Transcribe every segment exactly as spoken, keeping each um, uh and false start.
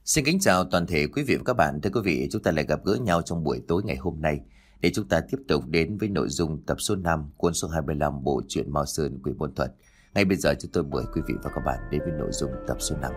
Xin kính chào toàn thể quý vị và các bạn. Thưa quý vị, chúng ta lại gặp gỡ nhau trong buổi tối ngày hôm nay để chúng ta tiếp tục đến với nội dung tập số năm cuốn số hai mươi lăm bộ truyện Mao Sơn Quỷ Môn Thuật. Ngay bây giờ chúng tôi mời quý vị và các bạn đến với nội dung tập số năm.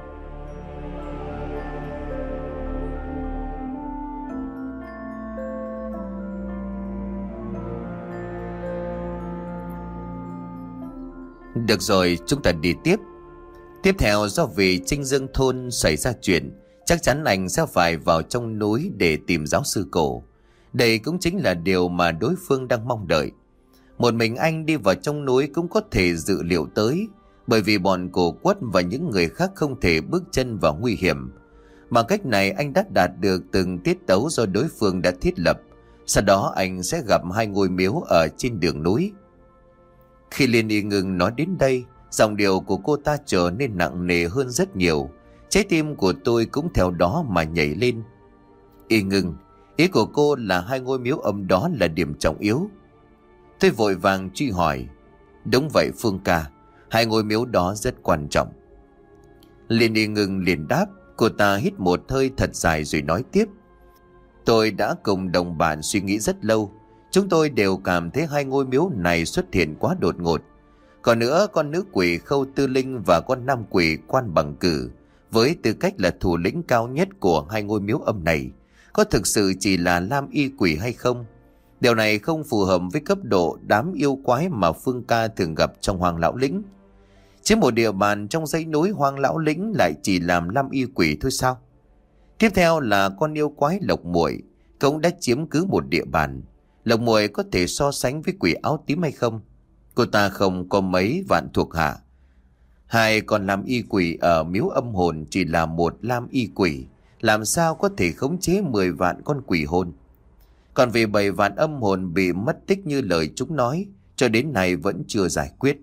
Được rồi, chúng ta đi tiếp. Tiếp theo, do vì Trinh Dương thôn xảy ra chuyện, chắc chắn anh sẽ phải vào trong núi để tìm giáo sư cổ. Đây cũng chính là điều mà đối phương đang mong đợi. Một mình anh đi vào trong núi cũng có thể dự liệu tới, bởi vì bọn cổ quất và những người khác không thể bước chân vào nguy hiểm. Bằng cách này anh đã đạt được từng tiết tấu do đối phương đã thiết lập. Sau đó anh sẽ gặp hai ngôi miếu ở trên đường núi. Khi Liên Y Ngưng nói đến đây, giọng điệu của cô ta trở nên nặng nề hơn rất nhiều. Trái tim của tôi cũng theo đó mà nhảy lên. Y Ngưng, ý của cô là hai ngôi miếu âm đó là điểm trọng yếu. Tôi vội vàng truy hỏi. Đúng vậy Phương ca, hai ngôi miếu đó rất quan trọng. Liên Y Ngưng liền đáp. Cô ta hít một hơi thật dài rồi nói tiếp. Tôi đã cùng đồng bạn suy nghĩ rất lâu. Chúng tôi đều cảm thấy hai ngôi miếu này xuất hiện quá đột ngột. Còn nữa, con nữ quỷ Khâu Tư Linh và con nam quỷ Quan Bằng Cử, với tư cách là thủ lĩnh cao nhất của hai ngôi miếu âm này, có thực sự chỉ là lam y quỷ hay không? Điều này không phù hợp với cấp độ đám yêu quái mà Phương ca thường gặp trong Hoang Lão Lĩnh. Chứ một địa bàn trong dãy núi Hoang Lão Lĩnh lại chỉ làm lam y quỷ thôi sao? Tiếp theo là con yêu quái Lộc Muội cũng đã chiếm cứ một địa bàn. Lộc Muội có thể so sánh với quỷ áo tím hay không? Cô ta không có mấy vạn thuộc hạ. Hai con lam y quỷ ở miếu âm hồn chỉ là một lam y quỷ, làm sao có thể khống chế mười vạn con quỷ hồn? Còn vì bảy vạn âm hồn bị mất tích như lời chúng nói, cho đến nay vẫn chưa giải quyết.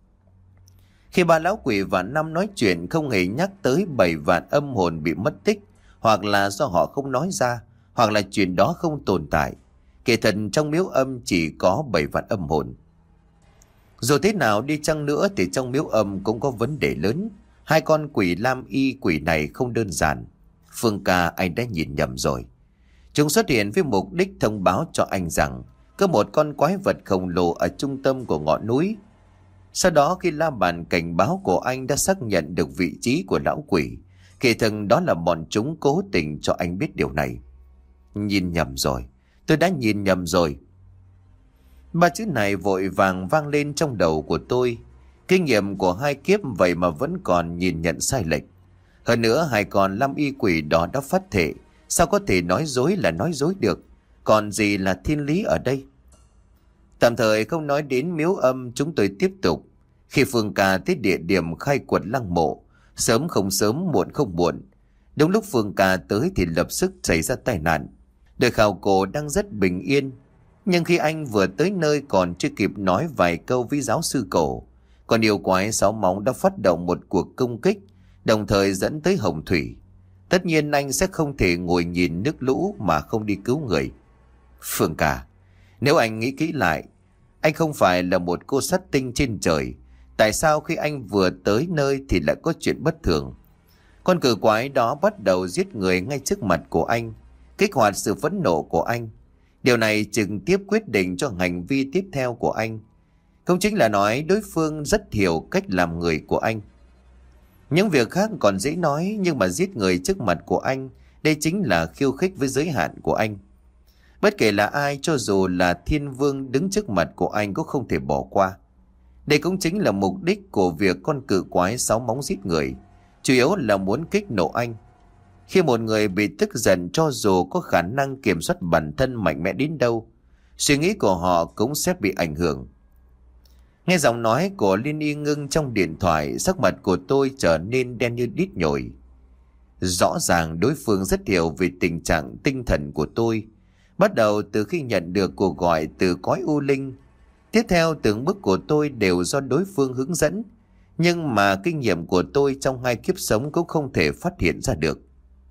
Khi ba lão quỷ và năm nói chuyện không hề nhắc tới bảy vạn âm hồn bị mất tích, hoặc là do họ không nói ra, hoặc là chuyện đó không tồn tại. Kể thật trong miếu âm chỉ có bảy vạn âm hồn. Dù thế nào đi chăng nữa thì trong miếu âm cũng có vấn đề lớn. Hai con quỷ lam y quỷ này không đơn giản. Phương ca, anh đã nhìn nhầm rồi. Chúng xuất hiện với mục đích thông báo cho anh rằng có một con quái vật khổng lồ ở trung tâm của ngọn núi. Sau đó khi la bàn cảnh báo của anh đã xác nhận được vị trí của lão quỷ, kỳ thực đó là bọn chúng cố tình cho anh biết điều này. Nhìn nhầm rồi, tôi đã nhìn nhầm rồi. Ba chữ này vội vàng vang lên trong đầu của tôi. Kinh nghiệm của hai kiếp vậy mà vẫn còn nhìn nhận sai lệch. Hơn nữa hai con lam y quỷ đó đã phát thệ, sao có thể nói dối là nói dối được? Còn gì là thiên lý ở đây? Tạm thời không nói đến miếu âm, chúng tôi tiếp tục. Khi Phương ca tới địa điểm khai quật lăng mộ, sớm không sớm muộn không muộn, đúng lúc Phương ca tới thì lập tức xảy ra tai nạn. Đời khảo cổ đang rất bình yên, nhưng khi anh vừa tới nơi còn chưa kịp nói vài câu với giáo sư cổ, con yêu quái sáu móng đã phát động một cuộc công kích, đồng thời dẫn tới hồng thủy. Tất nhiên anh sẽ không thể ngồi nhìn nước lũ mà không đi cứu người. Phương ca, nếu anh nghĩ kỹ lại, anh không phải là một cô sát tinh trên trời. Tại sao khi anh vừa tới nơi thì lại có chuyện bất thường? Con cử quái đó bắt đầu giết người ngay trước mặt của anh, kích hoạt sự phẫn nộ của anh. Điều này trực tiếp quyết định cho hành vi tiếp theo của anh. Không chính là nói đối phương rất hiểu cách làm người của anh. Những việc khác còn dễ nói, nhưng mà giết người trước mặt của anh, đây chính là khiêu khích với giới hạn của anh. Bất kể là ai, cho dù là thiên vương đứng trước mặt của anh cũng không thể bỏ qua. Đây cũng chính là mục đích của việc con cự quái sáu móng giết người, chủ yếu là muốn kích nộ anh. Khi một người bị tức giận, cho dù có khả năng kiểm soát bản thân mạnh mẽ đến đâu, suy nghĩ của họ cũng sẽ bị ảnh hưởng. Nghe giọng nói của Liên Y Ngưng trong điện thoại, sắc mặt của tôi trở nên đen như đít nhồi. Rõ ràng đối phương rất hiểu về tình trạng tinh thần của tôi, bắt đầu từ khi nhận được cuộc gọi từ cõi u linh. Tiếp theo từng bước của tôi đều do đối phương hướng dẫn, nhưng mà kinh nghiệm của tôi trong hai kiếp sống cũng không thể phát hiện ra được.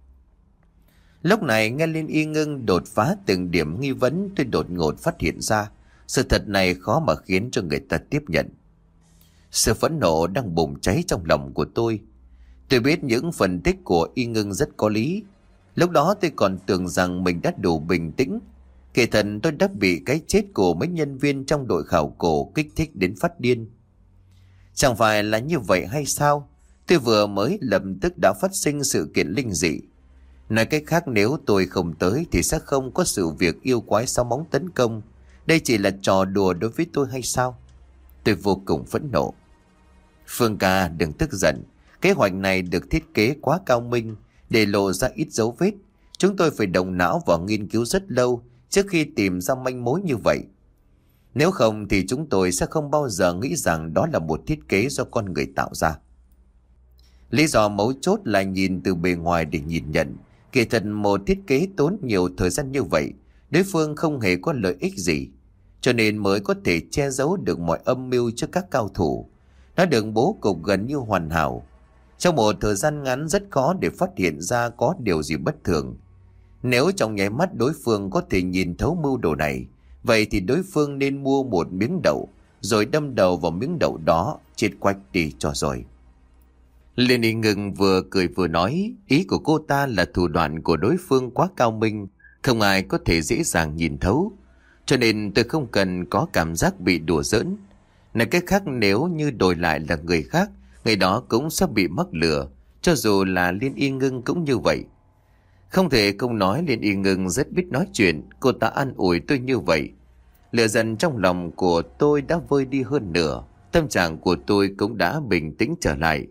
Lúc này nghe Liên Y Ngưng đột phá từng điểm nghi vấn, tôi đột ngột phát hiện ra sự thật này khó mà khiến cho người ta tiếp nhận. Sự phẫn nộ đang bùng cháy trong lòng của tôi. Tôi biết những phân tích của Y Ngưng rất có lý. Lúc đó tôi còn tưởng rằng mình đã đủ bình tĩnh. Kỳ thật tôi đã bị cái chết của mấy nhân viên trong đội khảo cổ kích thích đến phát điên. Chẳng phải là như vậy hay sao? Tôi vừa mới lập tức đã phát sinh sự kiện linh dị. Nói cách khác, nếu tôi không tới thì sẽ không có sự việc yêu quái sáu móng tấn công. Đây chỉ là trò đùa đối với tôi hay sao? Tôi vô cùng phẫn nộ. Phương ca, đừng tức giận. Kế hoạch này được thiết kế quá cao minh để lộ ra ít dấu vết. Chúng tôi phải động não và nghiên cứu rất lâu trước khi tìm ra manh mối như vậy. Nếu không thì chúng tôi sẽ không bao giờ nghĩ rằng đó là một thiết kế do con người tạo ra. Lý do mấu chốt là nhìn từ bề ngoài để nhìn nhận. Kỳ thật một thiết kế tốn nhiều thời gian như vậy, đối phương không hề có lợi ích gì, cho nên mới có thể che giấu được mọi âm mưu trước các cao thủ. Nó được bố cục gần như hoàn hảo. Trong một thời gian ngắn rất khó để phát hiện ra có điều gì bất thường. Nếu trong nháy mắt đối phương có thể nhìn thấu mưu đồ này, vậy thì đối phương nên mua một miếng đậu, rồi đâm đầu vào miếng đậu đó, chết quách đi cho rồi. Liên Y Ngưng vừa cười vừa nói, ý của cô ta là thủ đoạn của đối phương quá cao minh, không ai có thể dễ dàng nhìn thấu. Cho nên tôi không cần có cảm giác bị đùa giỡn. Nói cách khác, nếu như đổi lại là người khác, người đó cũng sẽ bị mắc lừa, cho dù là Liên Y Ngưng cũng như vậy. Không thể không nói Liên Y Ngưng rất biết nói chuyện, cô ta an ủi tôi như vậy. Lửa giận trong lòng của tôi đã vơi đi hơn nửa, tâm trạng của tôi cũng đã bình tĩnh trở lại.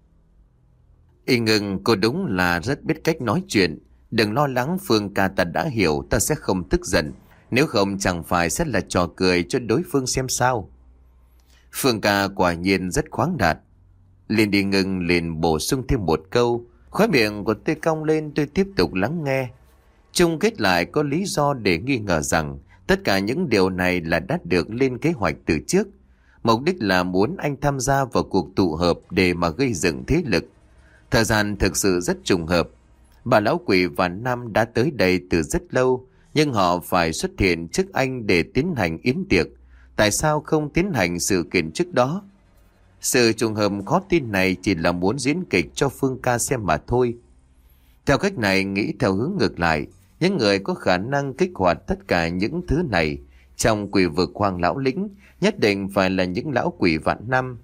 Y Ngưng, cô đúng là rất biết cách nói chuyện. Đừng lo lắng, Phương ca, ta đã hiểu, ta sẽ không tức giận. Nếu không chẳng phải sẽ là trò cười cho đối phương xem sao. Phương ca quả nhiên rất khoáng đạt. Liên Y Ngưng liền bổ sung thêm một câu. Khóe miệng của tôi cong lên, tôi tiếp tục lắng nghe. Chung kết lại có lý do để nghi ngờ rằng tất cả những điều này là đã được lên kế hoạch từ trước. Mục đích là muốn anh tham gia vào cuộc tụ hợp để mà gây dựng thế lực. Thời gian thực sự rất trùng hợp. Bà lão quỷ và Nam đã tới đây từ rất lâu, nhưng họ phải xuất hiện trước anh để tiến hành yến tiệc. Tại sao không tiến hành sự kiện trước đó? Sự trùng hợp khó tin này chỉ là muốn diễn kịch cho Phương ca xem mà thôi. Theo cách này, nghĩ theo hướng ngược lại, những người có khả năng kích hoạt tất cả những thứ này trong quỷ vực Hoàng Lão Lĩnh nhất định phải là những lão quỷ vạn năm.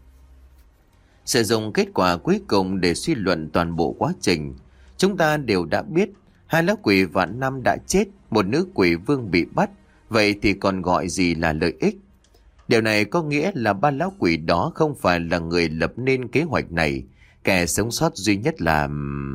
Sử dụng kết quả cuối cùng để suy luận toàn bộ quá trình. Chúng ta đều đã biết hai lão quỷ vạn năm đã chết, một nữ quỷ vương bị bắt, vậy thì còn gọi gì là lợi ích? Điều này có nghĩa là ba lão quỷ đó không phải là người lập nên kế hoạch này, kẻ sống sót duy nhất là...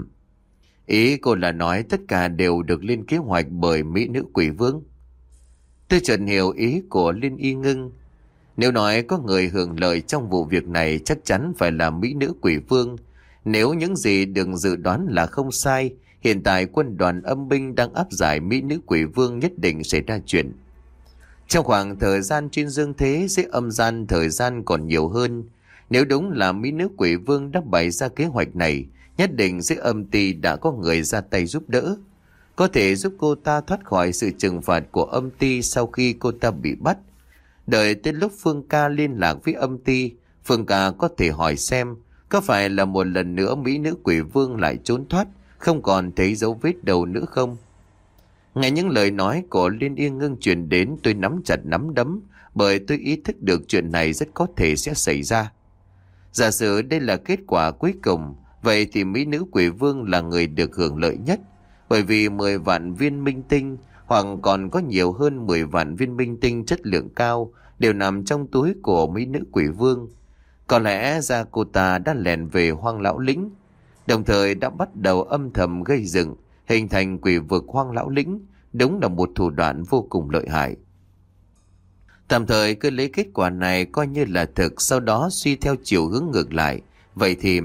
Ý cô là nói tất cả đều được lên kế hoạch bởi mỹ nữ quỷ vương. Tôi chợt hiểu ý của Liên Y Ngưng. Nếu nói có người hưởng lợi trong vụ việc này chắc chắn phải là mỹ nữ quỷ vương. Nếu những gì được dự đoán là không sai, hiện tại quân đoàn âm binh đang áp giải mỹ nữ quỷ vương nhất định xảy ra chuyện. Trong khoảng thời gian trên dương thế, dưới âm gian thời gian còn nhiều hơn. Nếu đúng là mỹ nữ quỷ vương đã bày ra kế hoạch này, nhất định dưới âm ty đã có người ra tay giúp đỡ. Có thể giúp cô ta thoát khỏi sự trừng phạt của âm ty sau khi cô ta bị bắt. Đợi tới lúc Phương ca liên lạc với âm ty, Phương ca có thể hỏi xem có phải là một lần nữa mỹ nữ quỷ vương lại trốn thoát, không còn thấy dấu vết đâu nữa không. Nghe những lời nói của Liên Y Ngưng truyền đến, tôi nắm chặt nắm đấm, bởi tôi ý thức được chuyện này rất có thể sẽ xảy ra. Giả sử đây là kết quả cuối cùng, vậy thì mỹ nữ quỷ vương là người được hưởng lợi nhất, bởi vì mười vạn viên minh tinh hoặc còn có nhiều hơn mười vạn viên minh tinh chất lượng cao đều nằm trong túi của mỹ nữ quỷ vương. Có lẽ ra cô ta đã lẻn về Hoang Lão Lĩnh, đồng thời đã bắt đầu âm thầm gây dựng, hình thành quỷ vực Hoang Lão Lĩnh. Đúng là một thủ đoạn vô cùng lợi hại. Tạm thời cứ lấy kết quả này coi như là thực, sau đó suy theo chiều hướng ngược lại. Vậy thì...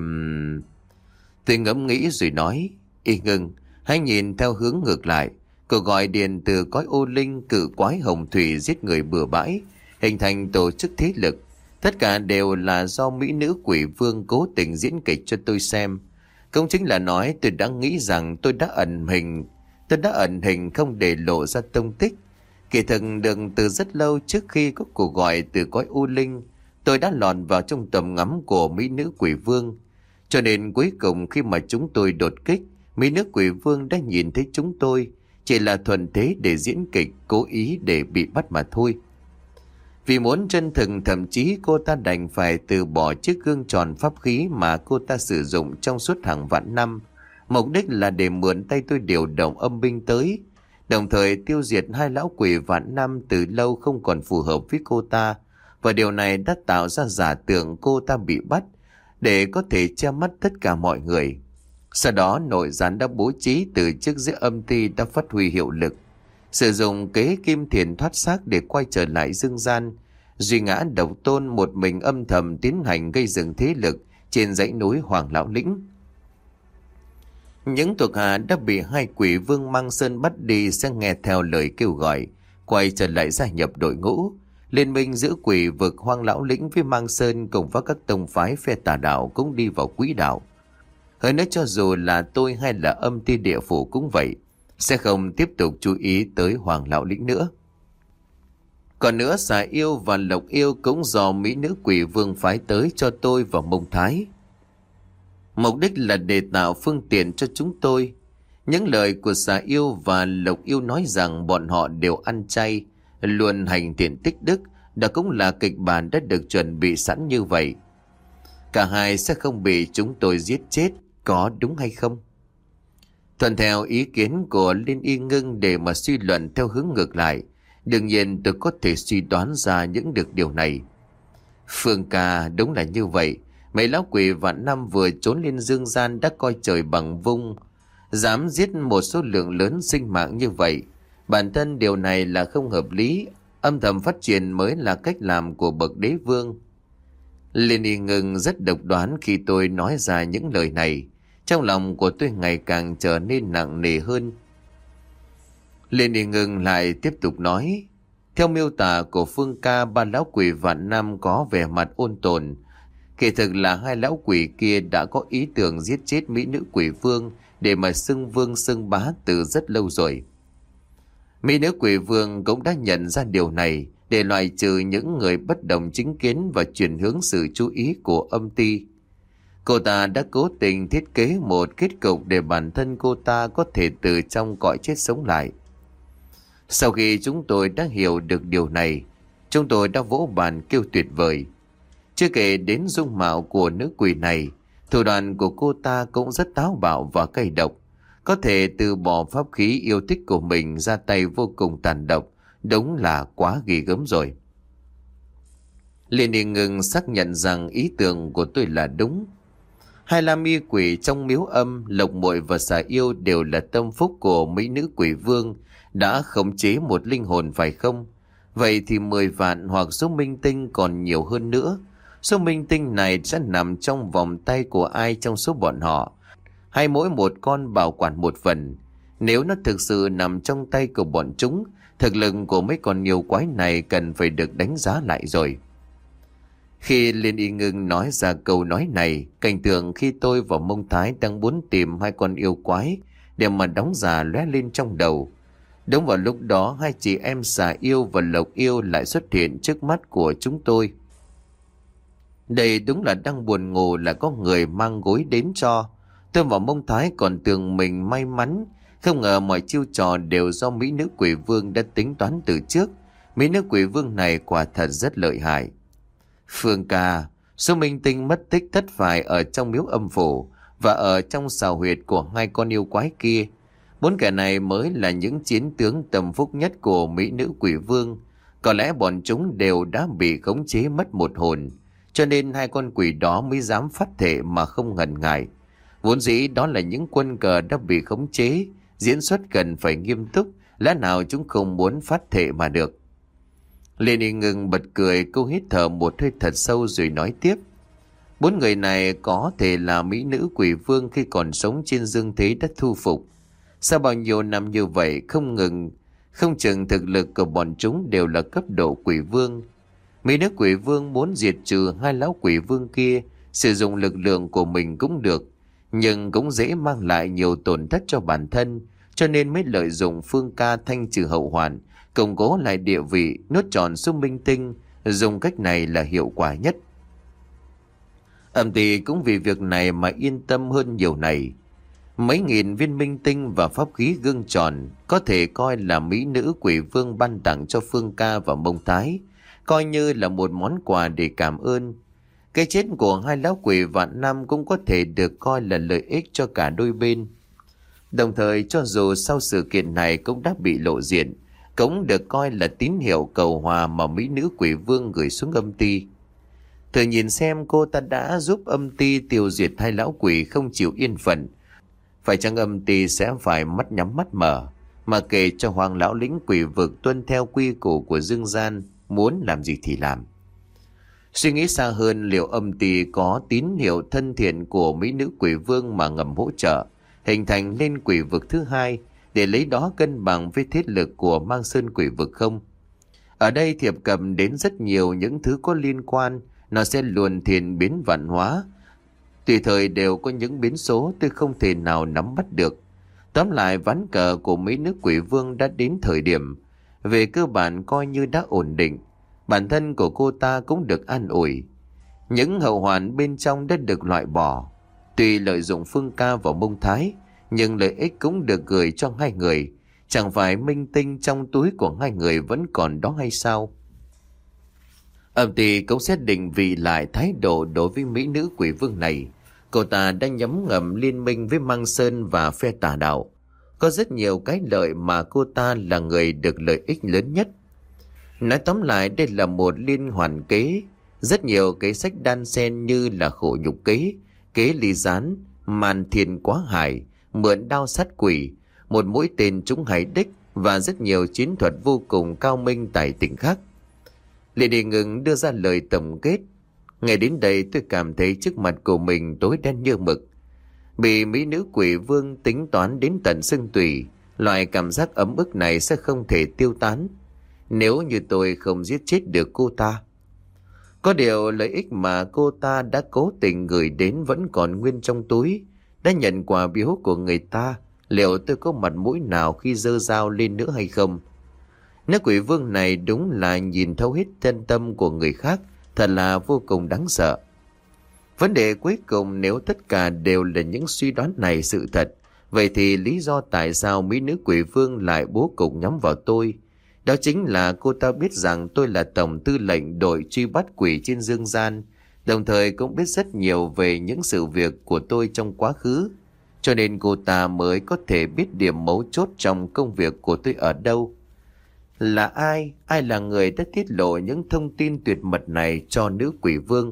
Tôi ngẫm nghĩ rồi nói, Y Ngưng, hãy nhìn theo hướng ngược lại. Cuộc gọi điện từ cõi ô linh, cự quái hồng thủy giết người bừa bãi, hình thành tổ chức thế lực. Tất cả đều là do mỹ nữ quỷ vương cố tình diễn kịch cho tôi xem. Cũng chính là nói tôi đã nghĩ rằng tôi đã ẩn hình, tôi đã ẩn hình không để lộ ra tông tích. Kỳ thực được từ rất lâu trước khi có cuộc gọi từ cõi u linh, tôi đã lọt vào trong tầm ngắm của mỹ nữ quỷ vương. Cho nên cuối cùng khi mà chúng tôi đột kích, mấy nước quỷ vương đã nhìn thấy chúng tôi, chỉ là thuận thế để diễn kịch, cố ý để bị bắt mà thôi. Vì muốn chân thực, thậm chí cô ta đành phải từ bỏ chiếc gương tròn pháp khí mà cô ta sử dụng trong suốt hàng vạn năm. Mục đích là để mượn tay tôi điều động âm binh tới, đồng thời tiêu diệt hai lão quỷ vạn năm từ lâu không còn phù hợp với cô ta. Và điều này đã tạo ra giả tưởng cô ta bị bắt, để có thể che mắt tất cả mọi người. Sau đó nội gián đã bố trí từ chiếc giết âm ti đã phát huy hiệu lực, sử dụng kế kim thiền thoát xác để quay trở lại dương gian. Duy Ngã Độc Tôn một mình âm thầm tiến hành gây dựng thế lực trên dãy núi Hoàng Lão Lĩnh. Những thuộc hạ đã bị hai quỷ vương Mang Sơn bắt đi sẽ nghe theo lời kêu gọi, quay trở lại gia nhập đội ngũ. Liên minh giữa quỷ vực Hoang Lão Lĩnh với Mang Sơn cùng với các tông phái phe tà đạo cũng đi vào quỹ đạo. Hơn nữa, cho dù là tôi hay là âm ti địa phủ cũng vậy, sẽ không tiếp tục chú ý tới Hoàng Lão Lĩnh nữa. Còn nữa, Xà Yêu và Lộc Yêu cũng do mỹ nữ quỷ vương phái tới cho tôi và Mông Thái. Mục đích là để tạo phương tiện cho chúng tôi. Những lời của Xà Yêu và Lộc Yêu nói rằng bọn họ đều ăn chay, luôn hành thiện tích đức, đó cũng là kịch bản đã được chuẩn bị sẵn như vậy. Cả hai sẽ không bị chúng tôi giết chết, có đúng hay không? Thuận theo ý kiến của Liên Y Ngưng để mà suy luận theo hướng ngược lại, đương nhiên tôi có thể suy đoán ra những được điều này. Phương ca, đúng là như vậy. Mấy lão quỷ vạn năm vừa trốn lên dương gian đã coi trời bằng vung, dám giết một số lượng lớn sinh mạng như vậy. Bản thân điều này là không hợp lý, âm thầm phát triển mới là cách làm của bậc đế vương. Liên Y Ngưng rất độc đoán khi tôi nói ra những lời này. Trong lòng của tôi ngày càng trở nên nặng nề hơn. Liên Y Ngưng lại tiếp tục nói, theo miêu tả của Phương ca, ba lão quỷ vạn năm có vẻ mặt ôn tồn. Kỳ thực là hai lão quỷ kia đã có ý tưởng giết chết mỹ nữ quỷ vương để mà xưng vương xưng bá từ rất lâu rồi. Mỹ nữ quỷ vương cũng đã nhận ra điều này để loại trừ những người bất đồng chính kiến và chuyển hướng sự chú ý của âm ti. Cô ta đã cố tình thiết kế một kết cục để bản thân cô ta có thể từ trong cõi chết sống lại. Sau khi chúng tôi đã hiểu được điều này, chúng tôi đã vỗ bàn kêu tuyệt vời. Chưa kể đến dung mạo của nữ quỷ này, thủ đoạn của cô ta cũng rất táo bạo và cay độc. Có thể từ bỏ pháp khí yêu thích của mình ra tay vô cùng tàn độc, đúng là quá ghê gớm rồi. Liên Y Ngưng xác nhận rằng ý tưởng của tôi là đúng. Hai la mi quỷ trong miếu âm, Lộc Muội và Xà Yêu đều là tâm phúc của mỹ nữ quỷ vương, đã khống chế một linh hồn phải không? Vậy thì mười vạn hoặc số minh tinh còn nhiều hơn nữa. Số minh tinh này sẽ nằm trong vòng tay của ai trong số bọn họ? Hay mỗi một con bảo quản một phần? Nếu nó thực sự nằm trong tay của bọn chúng, thực lực của mấy con nhiều quái này cần phải được đánh giá lại rồi. Khi Liên Y Ngưng nói ra câu nói này, cảnh tượng khi tôi và Mông Thái đang muốn tìm hai con yêu quái để mà đóng giả lóe lên trong đầu. Đúng vào lúc đó, hai chị em Xà Yêu và Lộc Yêu lại xuất hiện trước mắt của chúng tôi. Đây đúng là đang buồn ngủ là có người mang gối đến cho. Tôi và Mông Thái còn tưởng mình may mắn, không ngờ mọi chiêu trò đều do mỹ nữ quỷ vương đã tính toán từ trước. Mỹ nữ quỷ vương này quả thật rất lợi hại. Phương ca, số minh tinh mất tích thất phải ở trong miếu âm phủ và ở trong sào huyệt của hai con yêu quái kia. Bốn kẻ này mới là những chiến tướng tầm phúc nhất của mỹ nữ quỷ vương. Có lẽ bọn chúng đều đã bị khống chế mất một hồn, cho nên hai con quỷ đó mới dám phát thệ mà không ngần ngại. Vốn dĩ đó là những quân cờ đã bị khống chế, diễn xuất cần phải nghiêm túc, lẽ nào chúng không muốn phát thệ mà được. Liên Y Ngưng bật cười, cô hít thở một hơi thật sâu rồi nói tiếp. Bốn người này có thể là mỹ nữ quỷ vương khi còn sống trên dương thế đã thu phục. Sau bao nhiêu năm như vậy không ngừng, không chừng thực lực của bọn chúng đều là cấp độ quỷ vương. Mỹ nữ quỷ vương muốn diệt trừ hai lão quỷ vương kia, sử dụng lực lượng của mình cũng được, nhưng cũng dễ mang lại nhiều tổn thất cho bản thân, cho nên mới lợi dụng Phương ca thanh trừ hậu hoạn, củng cố lại địa vị, nuốt trọn số minh tinh, dùng cách này là hiệu quả nhất. Âm ty cũng vì việc này mà yên tâm hơn nhiều này. Mấy nghìn viên minh tinh và pháp khí gương tròn có thể coi là mỹ nữ quỷ vương ban tặng cho Phương Ca và Mông Thái, coi như là một món quà để cảm ơn. Cái chết của hai lão quỷ vạn năm cũng có thể được coi là lợi ích cho cả đôi bên. Đồng thời cho dù sau sự kiện này cũng đã bị lộ diện, cũng được coi là tín hiệu cầu hòa mà mỹ nữ quỷ vương gửi xuống âm ty. Thử nhìn xem cô ta đã giúp âm ty tiêu diệt hai lão quỷ không chịu yên phận. Phải chăng âm ty sẽ phải mắt nhắm mắt mở, mà kể cho hoàng lão lĩnh quỷ vực tuân theo quy củ của dương gian, muốn làm gì thì làm. Suy nghĩ xa hơn, liệu âm ty có tín hiệu thân thiện của mỹ nữ quỷ vương mà ngầm hỗ trợ, hình thành lên quỷ vực thứ hai, để lấy đó cân bằng với thế lực của Mang Sơn quỷ vực không? Ở đây thiệp cầm đến rất nhiều những thứ có liên quan, nó sẽ luồn thiền biến vạn hóa. Tùy thời đều có những biến số tôi không thể nào nắm bắt được. Tóm lại ván cờ của mấy nước quỷ vương đã đến thời điểm, về cơ bản coi như đã ổn định. Bản thân của cô ta cũng được an ủi. Những hậu hoạn bên trong đã được loại bỏ. Tuy lợi dụng Phương Ca và Mông Thái, nhưng lợi ích cũng được gửi cho hai người. Chẳng phải minh tinh trong túi của hai người vẫn còn đó hay sao? Âm ty cũng sẽ định vị lại thái độ đối với mỹ nữ quỷ vương này. Cô ta đã nhắm ngầm liên minh với Mang Sơn và phe tà đạo. Có rất nhiều cái lợi mà cô ta là người được lợi ích lớn nhất. Nói tóm lại đây là một liên hoàn kế. Rất nhiều kế sách đan xen như là khổ nhục kế, kế ly gián, màn thiền quá hải, mượn đao sát quỷ, một mũi tên trúng hải đích và rất nhiều chiến thuật vô cùng cao minh tài tình khác. Lệ Đề Ngừng đưa ra lời tổng kết. Ngày đến đây tôi cảm thấy trước mặt của mình tối đen như mực. Bị mỹ nữ quỷ vương tính toán đến tận xương tủy, loại cảm giác ấm ức này sẽ không thể tiêu tán nếu như tôi không giết chết được cô ta. Có điều lợi ích mà cô ta đã cố tình gửi đến vẫn còn nguyên trong túi. Đã nhận quà biếu của người ta, liệu tôi có mặt mũi nào khi giơ dao lên nữa hay không? Nữ quỷ vương này đúng là nhìn thấu hết chân tâm của người khác, thật là vô cùng đáng sợ. Vấn đề cuối cùng, nếu tất cả đều là những suy đoán này sự thật, vậy thì lý do tại sao mỹ nữ quỷ vương lại bố cục nhắm vào tôi? Đó chính là cô ta biết rằng tôi là tổng tư lệnh đội truy bắt quỷ trên dương gian, đồng thời cũng biết rất nhiều về những sự việc của tôi trong quá khứ. Cho nên cô ta mới có thể biết điểm mấu chốt trong công việc của tôi ở đâu. Là ai? Ai là người đã tiết lộ những thông tin tuyệt mật này cho nữ quỷ vương?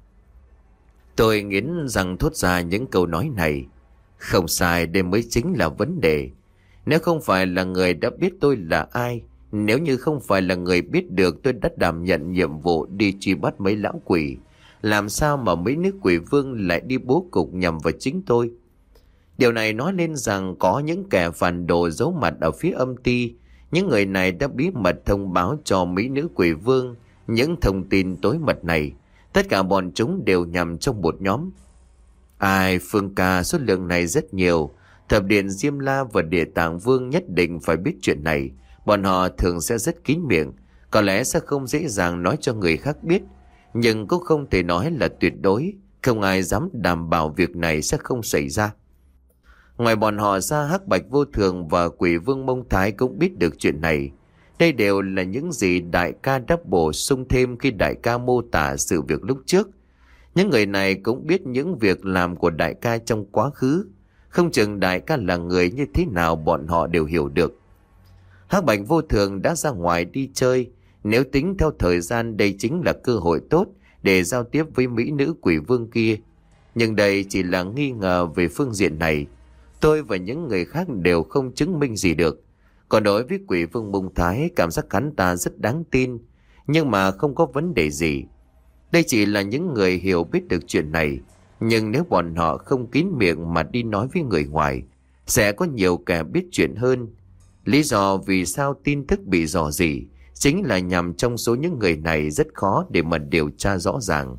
Tôi nghiến răng thốt ra những câu nói này. Không sai, đây mới chính là vấn đề. Nếu không phải là người đã biết tôi là ai, nếu như không phải là người biết được tôi đã đảm nhận nhiệm vụ đi truy bắt mấy lão quỷ, làm sao mà mấy nữ quỷ vương lại đi bố cục nhằm vào chính tôi? Điều này nói lên rằng có những kẻ phản đồ giấu mặt ở phía âm ty. Những người này đã bí mật thông báo cho mỹ nữ quỷ vương những thông tin tối mật này. Tất cả bọn chúng đều nhằm trong một nhóm. Ai, Phương Ca, số lượng này rất nhiều. Thập điện Diêm La và Địa Tạng Vương nhất định phải biết chuyện này. Bọn họ thường sẽ rất kín miệng, có lẽ sẽ không dễ dàng nói cho người khác biết, nhưng cũng không thể nói là tuyệt đối. Không ai dám đảm bảo việc này sẽ không xảy ra. Ngoài bọn họ ra, Hắc Bạch Vô Thường và Quỷ Vương Mông Thái cũng biết được chuyện này. Đây đều là những gì đại ca đã bổ sung thêm khi đại ca mô tả sự việc lúc trước. Những người này cũng biết những việc làm của đại ca trong quá khứ. Không chừng đại ca là người như thế nào bọn họ đều hiểu được. Hắc Bạch Vô Thường đã ra ngoài đi chơi. Nếu tính theo thời gian, đây chính là cơ hội tốt để giao tiếp với mỹ nữ quỷ vương kia. Nhưng đây chỉ là nghi ngờ về phương diện này. Tôi và những người khác đều không chứng minh gì được. Còn đối với quỷ vương Mông Thái, cảm giác hắn ta rất đáng tin, nhưng mà không có vấn đề gì. Đây chỉ là những người hiểu biết được chuyện này. Nhưng nếu bọn họ không kín miệng mà đi nói với người ngoài, sẽ có nhiều kẻ biết chuyện hơn. Lý do vì sao tin tức bị rò rỉ chính là nhằm trong số những người này rất khó để mà điều tra rõ ràng.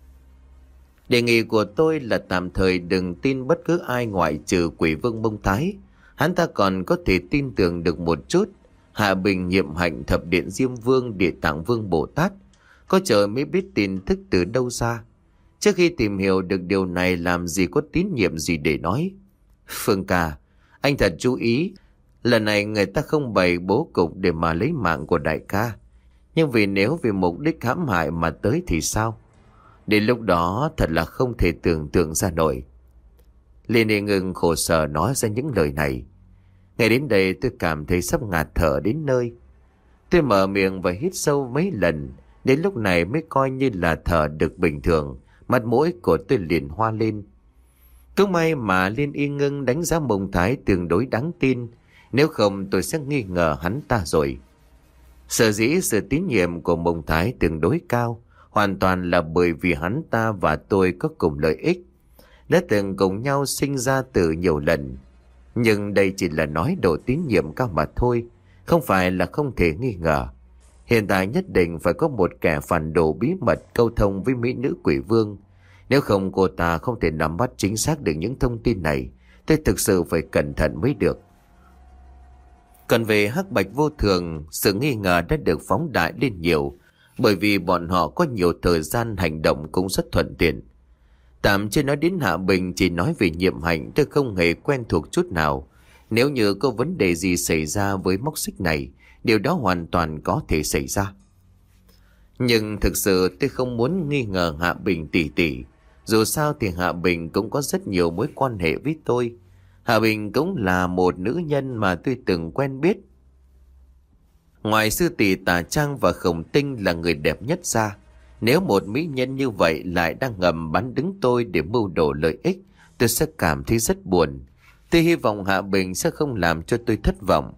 Đề nghị của tôi là tạm thời đừng tin bất cứ ai ngoại trừ quỷ vương Mông Thái. Hắn ta còn có thể tin tưởng được một chút Hạ Bình, Nhiệm Hạnh, Thập Điện Diêm Vương, Địa Tạng Vương Bồ Tát. Có trời mới biết tin tức từ đâu ra. Trước khi tìm hiểu được điều này làm gì có tín nhiệm gì để nói. Phương ca, anh thật chú ý. Lần này người ta không bày bố cục để mà lấy mạng của đại ca. Nhưng vì nếu vì mục đích hãm hại mà tới thì sao? Đến lúc đó thật là không thể tưởng tượng ra nổi. Liên Y Ngưng khổ sở nói ra những lời này. Ngay đến đây tôi cảm thấy sắp ngạt thở đến nơi. Tôi mở miệng và hít sâu mấy lần. Đến lúc này mới coi như là thở được bình thường. Mặt mũi của tôi liền hoa lên. Cứ may mà Liên Y Ngưng đánh giá Mông Thái tương đối đáng tin. Nếu không tôi sẽ nghi ngờ hắn ta rồi. Sở dĩ sự tín nhiệm của Mông Thái tương đối cao hoàn toàn là bởi vì hắn ta và tôi có cùng lợi ích, đã từng cùng nhau sinh ra từ nhiều lần. Nhưng đây chỉ là nói độ tín nhiệm cao mà thôi, không phải là không thể nghi ngờ. Hiện tại nhất định phải có một kẻ phản đồ bí mật câu thông với mỹ nữ quỷ vương. Nếu không cô ta không thể nắm bắt chính xác được những thông tin này. Tôi thực sự phải cẩn thận mới được. Còn về Hắc Bạch Vô Thường, sự nghi ngờ đã được phóng đại lên nhiều, bởi vì bọn họ có nhiều thời gian hành động cũng rất thuận tiện. Tạm chưa nói đến Hạ Bình, chỉ nói về Nhiệm Hạnh tôi không hề quen thuộc chút nào. Nếu như có vấn đề gì xảy ra với móc xích này, điều đó hoàn toàn có thể xảy ra. Nhưng thực sự tôi không muốn nghi ngờ Hạ Bình tỷ tỷ. Dù sao thì Hạ Bình cũng có rất nhiều mối quan hệ với tôi. Hạ Bình cũng là một nữ nhân mà tôi từng quen biết. Ngoài sư tỷ Tà Trang và Khổng Tinh là người đẹp nhất ra, nếu một mỹ nhân như vậy lại đang ngầm bắn đứng tôi để mưu đồ lợi ích, tôi sẽ cảm thấy rất buồn. Tôi hy vọng Hạ Bình sẽ không làm cho tôi thất vọng.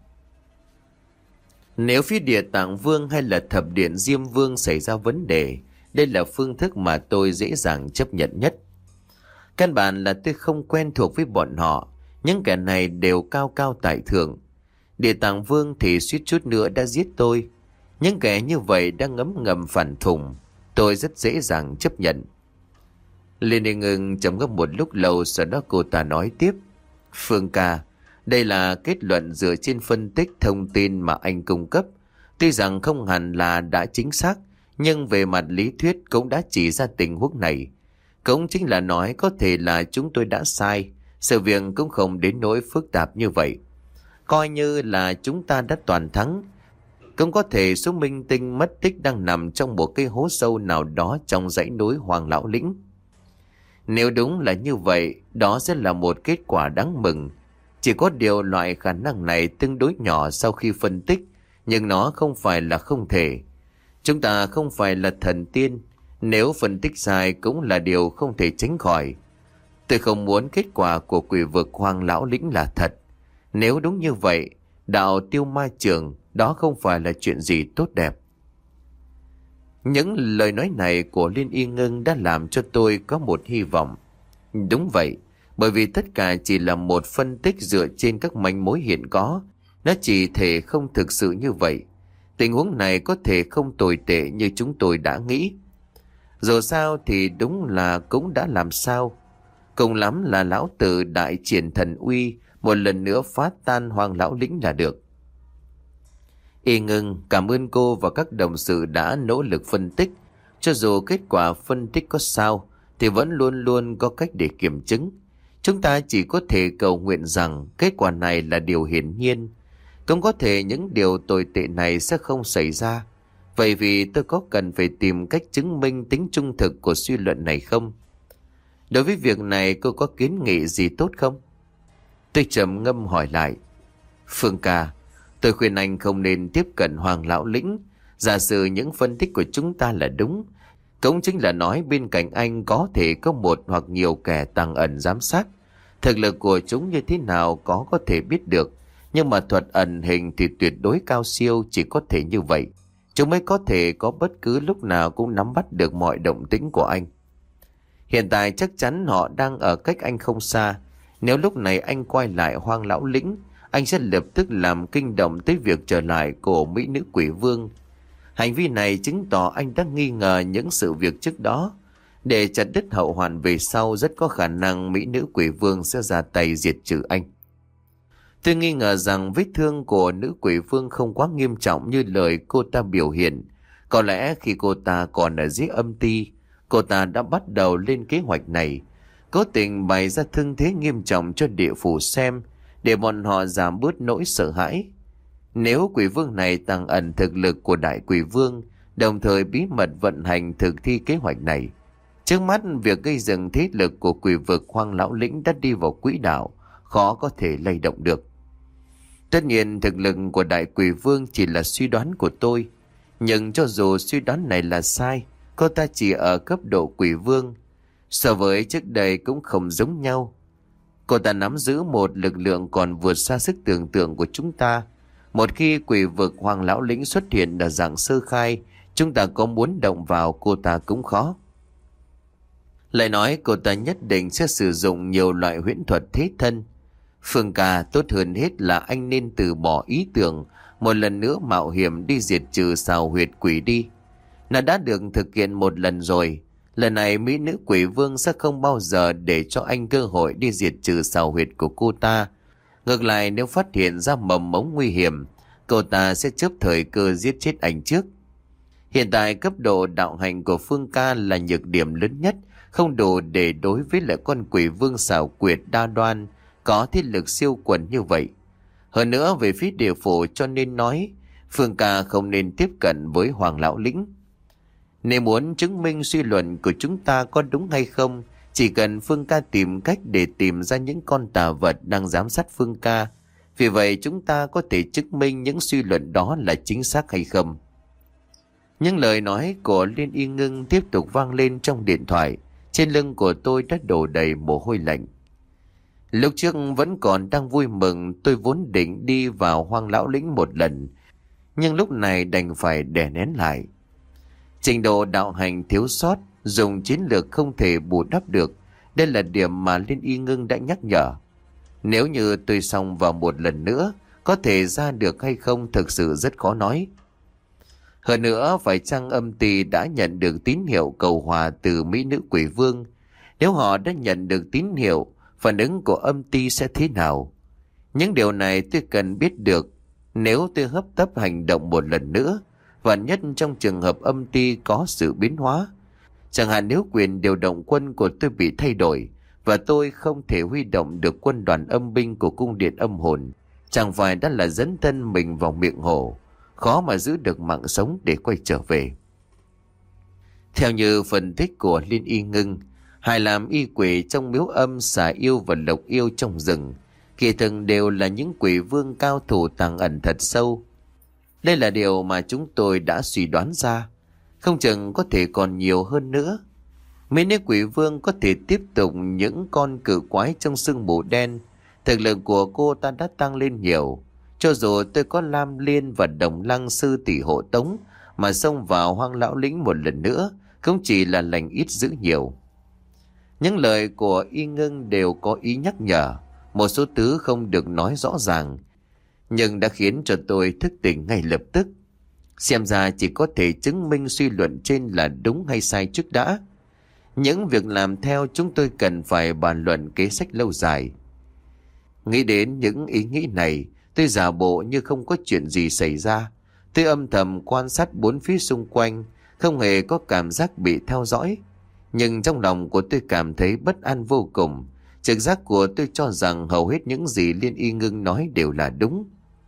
Nếu phía Địa Tạng Vương hay là Thập Điện Diêm Vương xảy ra vấn đề, đây là phương thức mà tôi dễ dàng chấp nhận nhất. Căn bản là tôi không quen thuộc với bọn họ, những kẻ này đều cao cao tại thượng. Địa Tạng Vương thì suýt chút nữa đã giết tôi. Những kẻ như vậy đang ngấm ngầm phản thùng, tôi rất dễ dàng chấp nhận. Liên Y Ngưng trầm ngâm một lúc lâu, sau đó cô ta nói tiếp. Phương ca, đây là kết luận dựa trên phân tích thông tin mà anh cung cấp. Tuy rằng không hẳn là đã chính xác, nhưng về mặt lý thuyết cũng đã chỉ ra tình huống này. Cũng chính là nói có thể là chúng tôi đã sai, sự việc cũng không đến nỗi phức tạp như vậy. Coi như là chúng ta đã toàn thắng. Cũng có thể số minh tinh mất tích đang nằm trong một cái hố sâu nào đó trong dãy núi Hoàng Lão Lĩnh. Nếu đúng là như vậy, đó sẽ là một kết quả đáng mừng. Chỉ có điều loại khả năng này tương đối nhỏ sau khi phân tích, nhưng nó không phải là không thể. Chúng ta không phải là thần tiên, nếu phân tích sai cũng là điều không thể tránh khỏi. Tôi không muốn kết quả của quỷ vực Hoàng Lão Lĩnh là thật. Nếu đúng như vậy, đạo tiêu ma trường, đó không phải là chuyện gì tốt đẹp. Những lời nói này của Liên Y Ngưng đã làm cho tôi có một hy vọng. Đúng vậy, bởi vì tất cả chỉ là một phân tích dựa trên các manh mối hiện có. Nó chỉ thể không thực sự như vậy. Tình huống này có thể không tồi tệ như chúng tôi đã nghĩ. Dù sao thì đúng là cũng đã làm sao. Cùng lắm là lão tử đại triển thần uy, một lần nữa phá tan Hoàng Lão Lĩnh là được. Y Ngưng, cảm ơn cô và các đồng sự đã nỗ lực phân tích. Cho dù kết quả phân tích có sao, thì vẫn luôn luôn có cách để kiểm chứng. Chúng ta chỉ có thể cầu nguyện rằng kết quả này là điều hiển nhiên. Cũng có thể những điều tồi tệ này sẽ không xảy ra. Vậy vì tôi có cần phải tìm cách chứng minh tính trung thực của suy luận này không? Đối với việc này cô có kiến nghị gì tốt không? Tôi trầm ngâm hỏi lại. Phương ca, tôi khuyên anh không nên tiếp cận Hoàng Lão Lĩnh. Giả sử những phân tích của chúng ta là đúng, cũng chính là nói bên cạnh anh có thể có một hoặc nhiều kẻ tàng ẩn giám sát. Thực lực của chúng như thế nào có có thể biết được, nhưng mà thuật ẩn hình thì tuyệt đối cao siêu, chỉ có thể như vậy. Chúng mới có thể có bất cứ lúc nào cũng nắm bắt được mọi động tĩnh của anh. Hiện tại chắc chắn họ đang ở cách anh không xa. Nếu lúc này anh quay lại Hoàng Lão Lĩnh, anh sẽ lập tức làm kinh động tới việc trở lại của mỹ nữ quỷ vương. Hành vi này chứng tỏ anh đã nghi ngờ những sự việc trước đó. Để chặt đứt hậu hoạn về sau, rất có khả năng mỹ nữ quỷ vương sẽ ra tay diệt trừ anh. Tôi nghi ngờ rằng vết thương của nữ quỷ vương không quá nghiêm trọng như lời cô ta biểu hiện. Có lẽ khi cô ta còn ở dưới âm ti, cô ta đã bắt đầu lên kế hoạch này, cố tình bày ra thương thế nghiêm trọng cho địa phủ xem, để bọn họ giảm bớt nỗi sợ hãi. Nếu quỷ vương này tăng ẩn thực lực của đại quỷ vương, đồng thời bí mật vận hành thực thi kế hoạch này, trước mắt việc gây dựng thế lực của quỷ vực Hoang Lão Lĩnh đã đi vào quỹ đạo, khó có thể lay động được. Tất nhiên thực lực của đại quỷ vương chỉ là suy đoán của tôi, nhưng cho dù suy đoán này là sai, cô ta chỉ ở cấp độ quỷ vương, so với trước đây cũng không giống nhau. Cô ta nắm giữ một lực lượng còn vượt xa sức tưởng tượng của chúng ta. Một khi quỷ vực Hoàng Lão Lĩnh xuất hiện ở dạng sơ khai, chúng ta có muốn động vào cô ta cũng khó. Lại nói cô ta nhất định sẽ sử dụng nhiều loại huyễn thuật thế thân. Phương ca, tốt hơn hết là anh nên từ bỏ ý tưởng một lần nữa mạo hiểm đi diệt trừ xào huyệt quỷ đi. Nó đã được thực hiện một lần rồi. Lần này mỹ nữ quỷ vương sẽ không bao giờ để cho anh cơ hội đi diệt trừ xào huyệt của cô ta. Ngược lại, nếu phát hiện ra mầm mống nguy hiểm, cô ta sẽ chớp thời cơ giết chết anh trước. Hiện tại cấp độ đạo hành của Phương ca là nhược điểm lớn nhất, không đủ để đối với lại con quỷ vương xảo quyệt đa đoan, có thiết lực siêu quần như vậy. Hơn nữa về phía địa phủ cho nên nói, Phương ca không nên tiếp cận với Hoàng Lão Lĩnh. Nếu muốn chứng minh suy luận của chúng ta có đúng hay không, chỉ cần Phương ca tìm cách để tìm ra những con tà vật đang giám sát Phương ca. Vì vậy chúng ta có thể chứng minh những suy luận đó là chính xác hay không. Những lời nói của Liên Y Ngưng tiếp tục vang lên trong điện thoại. Trên lưng của tôi đã đổ đầy mồ hôi lạnh. Lúc trước vẫn còn đang vui mừng, tôi vốn định đi vào Hoang Lão Lĩnh một lần, nhưng lúc này đành phải đè nén lại. Trình độ đạo hành thiếu sót, dùng chiến lược không thể bù đắp được. Đây là điểm mà Liên Y Ngưng đã nhắc nhở. Nếu như tôi xong vào một lần nữa, có thể ra được hay không thực sự rất khó nói. Hơn nữa, phải chăng âm ty đã nhận được tín hiệu cầu hòa từ mỹ nữ quỷ vương? Nếu họ đã nhận được tín hiệu, phản ứng của âm ty sẽ thế nào? Những điều này tôi cần biết được. Nếu tôi hấp tấp hành động một lần nữa, và nhất trong trường hợp âm ty có sự biến hóa, chẳng hạn nếu quyền điều động quân của tôi bị thay đổi, và tôi không thể huy động được quân đoàn âm binh của cung điện âm hồn, chẳng phải đã là dẫn thân mình vào miệng hổ, khó mà giữ được mạng sống để quay trở về. Theo như phân tích của Liên Y Ngưng, hai làm y quỷ trong miếu âm, xà yêu và lộc yêu trong rừng, kỳ thực đều là những quỷ vương cao thủ tàng ẩn thật sâu. Đây là điều mà chúng tôi đã suy đoán ra, không chừng có thể còn nhiều hơn nữa. Mấy nữ quỷ vương có thể tiếp tục những con cự quái trong sương mù đen. Thực lực của cô ta đã tăng lên nhiều. Cho dù tôi có Lam Liên và Đồng Lăng sư tỷ hộ tống mà xông vào Hoang Lão Lĩnh một lần nữa, cũng chỉ là lành ít dữ nhiều. Những lời của Y Ngưng đều có ý nhắc nhở, một số thứ không được nói rõ ràng, nhưng đã khiến cho tôi thức tỉnh ngay lập tức. Xem ra chỉ có thể chứng minh suy luận trên là đúng hay sai trước đã. Những việc làm theo chúng tôi cần phải bàn luận kế sách lâu dài. Nghĩ đến những ý nghĩ này, tôi giả bộ như không có chuyện gì xảy ra. Tôi âm thầm quan sát bốn phía xung quanh, không hề có cảm giác bị theo dõi. Nhưng trong lòng của tôi cảm thấy bất an vô cùng. Trực giác của tôi cho rằng hầu hết những gì Liên Y Ngưng nói đều là đúng.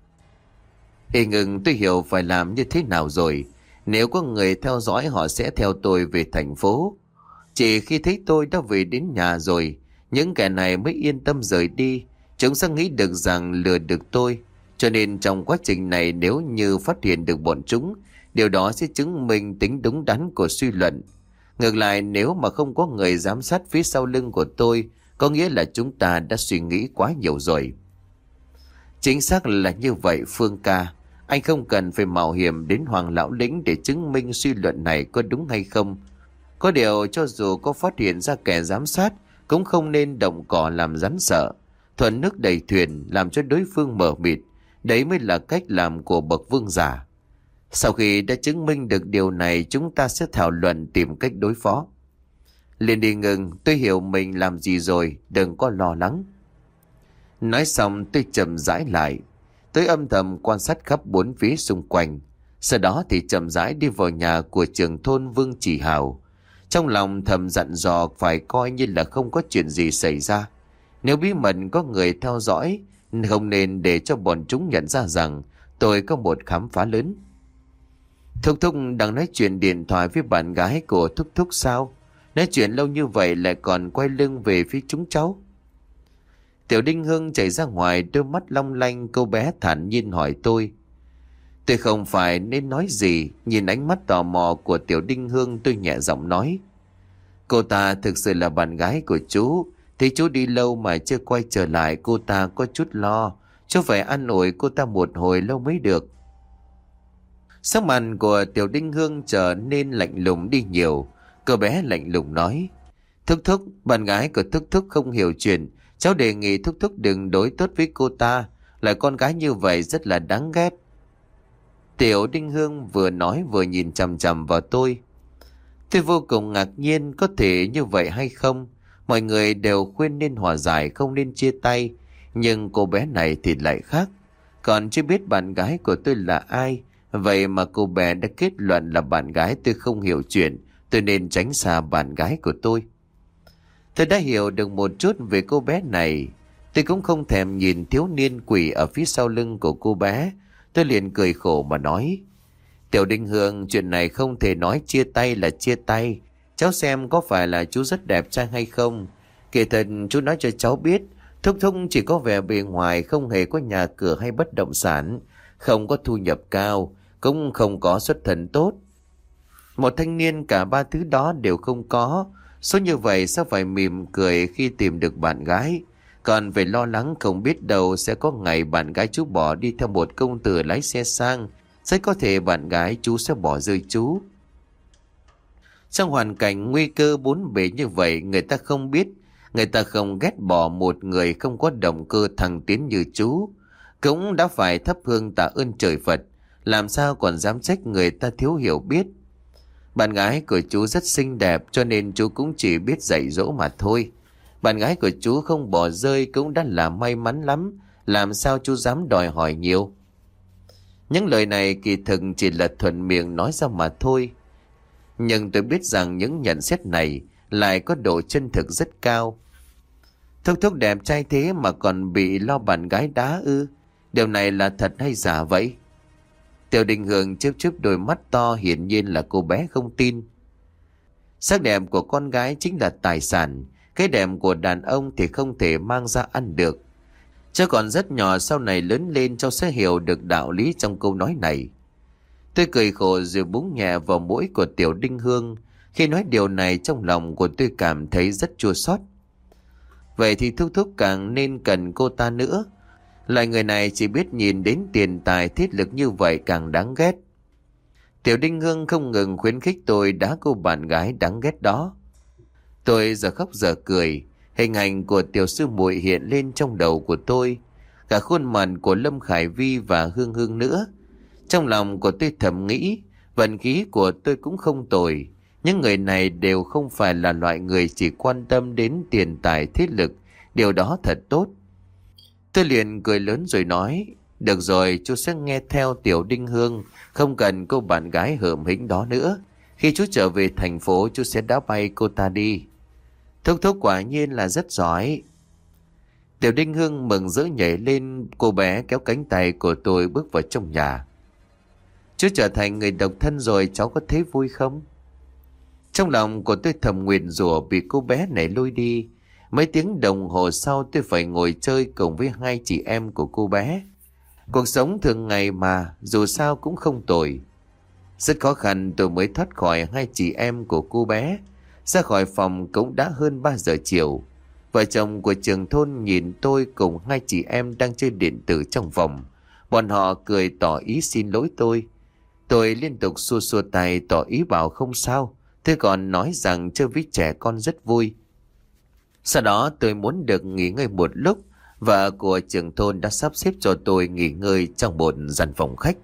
Y Ngưng, tôi hiểu phải làm như thế nào rồi. Nếu có người theo dõi, họ sẽ theo tôi về thành phố. Chỉ khi thấy tôi đã về đến nhà rồi, những kẻ này mới yên tâm rời đi. Chúng sẽ nghĩ được rằng lừa được tôi. Cho nên trong quá trình này, nếu như phát hiện được bọn chúng, điều đó sẽ chứng minh tính đúng đắn của suy luận. Ngược lại, nếu mà không có người giám sát phía sau lưng của tôi, có nghĩa là chúng ta đã suy nghĩ quá nhiều rồi. Chính xác là như vậy Phương ca. Anh không cần phải mạo hiểm đến Hoàng Lão Lĩnh để chứng minh suy luận này có đúng hay không. Có điều cho dù có phát hiện ra kẻ giám sát, cũng không nên động cỏ làm rắn sợ, thuận nước đầy thuyền làm cho đối phương mờ mịt. Đấy mới là cách làm của bậc vương giả. Sau khi đã chứng minh được điều này, chúng ta sẽ thảo luận tìm cách đối phó. Liên Y Ngưng, tôi hiểu mình làm gì rồi, đừng có lo lắng. Nói xong tôi chậm rãi lại. Tôi âm thầm quan sát khắp bốn phía xung quanh. Sau đó thì chậm rãi đi vào nhà của trưởng thôn Vương Chỉ Hào. Trong lòng thầm dặn dò phải coi như là không có chuyện gì xảy ra. Nếu bí mật có người theo dõi, không nên để cho bọn chúng nhận ra rằng tôi có một khám phá lớn. Thúc Thúc đang nói chuyện điện thoại với bạn gái của Thúc Thúc sao? Nói chuyện lâu như vậy lại còn quay lưng về phía chúng cháu. Tiểu Đinh Hương chạy ra ngoài, đôi mắt long lanh. Cô bé thản nhiên hỏi tôi. Tôi không phải nên nói gì. Nhìn ánh mắt tò mò của Tiểu Đinh Hương, tôi nhẹ giọng nói. Cô ta thực sự là bạn gái của chú. Thì chú đi lâu mà chưa quay trở lại, cô ta có chút lo. Chú phải an ủi cô ta một hồi lâu mới được. Sắc mặt của Tiểu Đinh Hương trở nên lạnh lùng đi nhiều. Cô bé lạnh lùng nói. Thúc Thúc, bạn gái của Thúc Thúc không hiểu chuyện. Cháu đề nghị Thúc Thúc đừng đối tốt với cô ta. Lại con gái như vậy rất là đáng ghét. Tiểu Đinh Hương vừa nói vừa nhìn chằm chằm vào tôi. Tôi vô cùng ngạc nhiên, có thể như vậy hay không? Mọi người đều khuyên nên hòa giải, không nên chia tay. Nhưng cô bé này thì lại khác. Còn chưa biết bạn gái của tôi là ai. Vậy mà cô bé đã kết luận là bạn gái tôi không hiểu chuyện. Tôi nên tránh xa bạn gái của tôi. Tôi đã hiểu được một chút về cô bé này. Tôi cũng không thèm nhìn thiếu niên quỷ ở phía sau lưng của cô bé. Tôi liền cười khổ mà nói. Tiểu Đinh Hương, chuyện này không thể nói chia tay là chia tay. Cháu xem có phải là chú rất đẹp trai hay không? Kỳ thật chú nói cho cháu biết, Thúc Thúc chỉ có vẻ bề ngoài, không hề có nhà cửa hay bất động sản, không có thu nhập cao, cũng không có xuất thân tốt. Một thanh niên cả ba thứ đó đều không có. Số như vậy sao phải mỉm cười khi tìm được bạn gái? Còn phải lo lắng không biết đâu sẽ có ngày bạn gái chú bỏ đi theo một công tử lái xe sang. Rất có thể bạn gái chú sẽ bỏ rơi chú. Trong hoàn cảnh nguy cơ bốn bề như vậy, người ta không biết, người ta không ghét bỏ một người không có động cơ thăng tiến như chú. Cũng đã phải thắp hương tạ ơn trời Phật, làm sao còn dám trách người ta thiếu hiểu biết. Bạn gái của chú rất xinh đẹp, cho nên chú cũng chỉ biết dạy dỗ mà thôi. Bạn gái của chú không bỏ rơi cũng đã là may mắn lắm, làm sao chú dám đòi hỏi nhiều. Những lời này kỳ thực chỉ là thuận miệng nói ra mà thôi. Nhưng tôi biết rằng những nhận xét này lại có độ chân thực rất cao. Thúc Thúc đẹp trai thế mà còn bị lo bạn gái đá ư? Điều này là thật hay giả vậy? Tiểu Đình Hương chớp chớp đôi mắt to, hiển nhiên là cô bé không tin. Sắc đẹp của con gái chính là tài sản. Cái đẹp của đàn ông thì không thể mang ra ăn được. Cháu còn rất nhỏ, sau này lớn lên cháu sẽ hiểu được đạo lý trong câu nói này. Tôi cười khổ rồi búng nhẹ vào mũi của Tiểu Đinh Hương. Khi nói điều này trong lòng của tôi cảm thấy rất chua xót. Vậy thì Thúc Thúc càng nên cần cô ta nữa. Loại người này chỉ biết nhìn đến tiền tài thiết lực như vậy càng đáng ghét. Tiểu Đinh Hương không ngừng khuyến khích tôi đá cô bạn gái đáng ghét đó. Tôi giờ khóc giờ cười. Hình ảnh của tiểu sư muội hiện lên trong đầu của tôi. Cả khuôn mặt của Lâm Khải Vi và Hương Hương nữa. Trong lòng của tôi thầm nghĩ, vận khí của tôi cũng không tồi. Những người này đều không phải là loại người chỉ quan tâm đến tiền tài thiết lực. Điều đó thật tốt. Tôi liền cười lớn rồi nói, được rồi, chú sẽ nghe theo Tiểu Đinh Hương, không cần cô bạn gái hợm hĩnh đó nữa. Khi chú trở về thành phố, chú sẽ đá bay cô ta đi. Thúc Thúc quả nhiên là rất giỏi. Tiểu Đinh Hương mừng rỡ nhảy lên, cô bé kéo cánh tay của tôi bước vào trong nhà. Chú trở thành người độc thân rồi, cháu có thấy vui không? Trong lòng của tôi thầm nguyền rủa bị cô bé này lôi đi. Mấy tiếng đồng hồ sau tôi phải ngồi chơi cùng với hai chị em của cô bé. Cuộc sống thường ngày mà, dù sao cũng không tồi. Rất khó khăn tôi mới thoát khỏi hai chị em của cô bé. Ra khỏi phòng cũng đã hơn ba giờ chiều. Vợ chồng của trưởng thôn nhìn tôi cùng hai chị em đang chơi điện tử trong phòng. Bọn họ cười tỏ ý xin lỗi tôi. Tôi liên tục xua xua tay tỏ ý bảo không sao. Tôi còn nói rằng chơi với trẻ con rất vui. Sau đó tôi muốn được nghỉ ngơi một lúc. Vợ của trưởng thôn đã sắp xếp cho tôi nghỉ ngơi trong một gian phòng khách.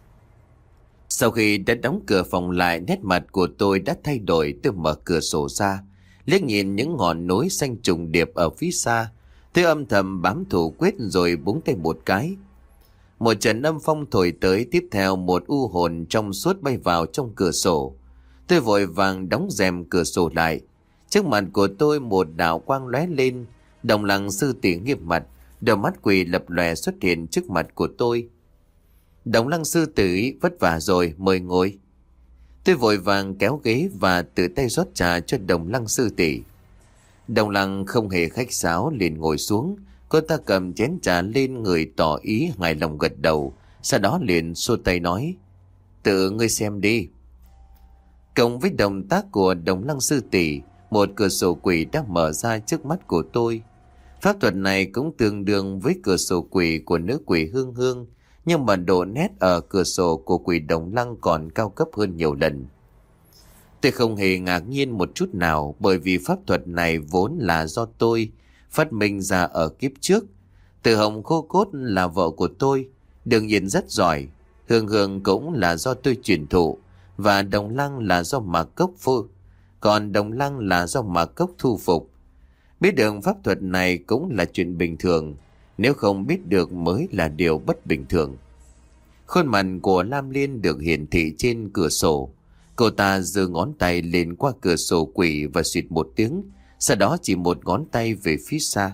Sau khi đã đóng cửa phòng lại, nét mặt của tôi đã thay đổi. Tôi mở cửa sổ ra, liếc nhìn những ngọn núi xanh trùng điệp ở phía xa. Tôi âm thầm bám thủ quyết rồi búng tay một cái. Một trận âm phong thổi tới, tiếp theo một u hồn trong suốt bay vào trong cửa sổ. Tôi vội vàng đóng rèm cửa sổ lại. Trước mặt của tôi một đạo quang lóe lên. Đồng Lăng sư tỷ nghiêm mặt, đôi mắt quỷ lập lòe xuất hiện trước mặt của tôi. Đồng Lăng sư tỷ vất vả rồi, mời ngồi. Tôi vội vàng kéo ghế và tự tay rót trà cho Đồng Lăng sư tỷ. Đồng Lăng không hề khách sáo liền ngồi xuống. Cô ta cầm chén trà lên người tỏ ý hài lòng gật đầu. Sau đó liền xua tay nói: Tự ngươi xem đi. Cộng với động tác của Đồng Lăng sư tỷ, một cửa sổ quỷ đã mở ra trước mắt của tôi. Pháp thuật này cũng tương đương với cửa sổ quỷ của nữ quỷ Hương Hương, nhưng mà độ nét ở cửa sổ của quỷ Đồng Lăng còn cao cấp hơn nhiều lần. Tôi không hề ngạc nhiên một chút nào, bởi vì pháp thuật này vốn là do tôi phát minh ra ở kiếp trước. Từ Hồng Khô Cốt là vợ của tôi, đương nhiên rất giỏi. Hương Hương cũng là do tôi truyền thụ, và Đồng Lăng là do Mạc Cốc phô, còn Đồng Lăng là do Mạc Cốc thu phục. Biết được pháp thuật này cũng là chuyện bình thường, nếu không biết được mới là điều bất bình thường. Khuôn mặt của Lam Liên được hiển thị trên cửa sổ. Cô ta giơ ngón tay lên qua cửa sổ quỷ và suýt một tiếng, sau đó chỉ một ngón tay về phía xa.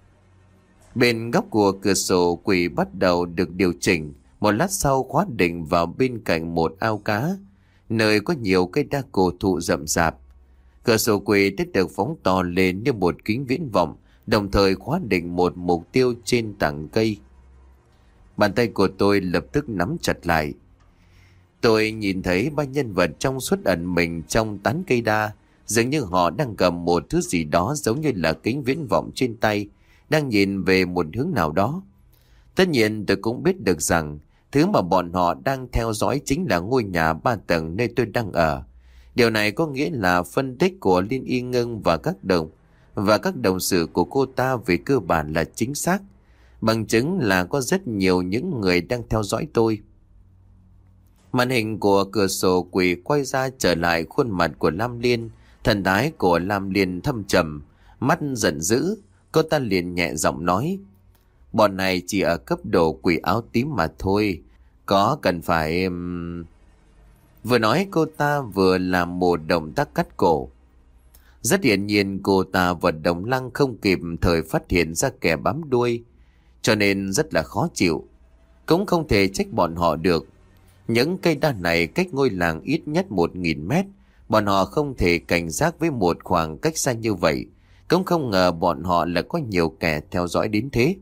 Bên góc của cửa sổ quỷ bắt đầu được điều chỉnh. Một lát sau khóa định vào bên cạnh một ao cá, nơi có nhiều cây đa cổ thụ rậm rạp. Cửa sổ quỷ đã được phóng to lên như một kính viễn vọng, đồng thời khóa định một mục tiêu trên tảng cây. Bàn tay của tôi lập tức nắm chặt lại. Tôi nhìn thấy ba nhân vật trong suốt ẩn mình trong tán cây đa, dường như họ đang cầm một thứ gì đó giống như là kính viễn vọng trên tay, đang nhìn về một hướng nào đó. Tất nhiên tôi cũng biết được rằng thứ mà bọn họ đang theo dõi chính là ngôi nhà ba tầng nơi tôi đang ở. Điều này có nghĩa là phân tích của Liên Y Ngân và các đồng và các đồng sự của cô ta về cơ bản là chính xác. Bằng chứng là có rất nhiều những người đang theo dõi tôi. Màn hình của cửa sổ quỷ quay ra trở lại khuôn mặt của Lam Liên. Thần thái của Lam Liên thâm trầm, mắt giận dữ. Cô ta liền nhẹ giọng nói: Bọn này chỉ ở cấp độ quỷ áo tím mà thôi, có cần phải... Vừa nói cô ta vừa làm một động tác cắt cổ. Rất hiển nhiên cô ta và Đồng Lăng không kịp thời phát hiện ra kẻ bám đuôi, cho nên rất là khó chịu. Cũng không thể trách bọn họ được. Những cây đa này cách ngôi làng ít nhất một nghìn mét. Bọn họ không thể cảnh giác với một khoảng cách xa như vậy. Cũng không ngờ bọn họ là có nhiều kẻ theo dõi đến thế.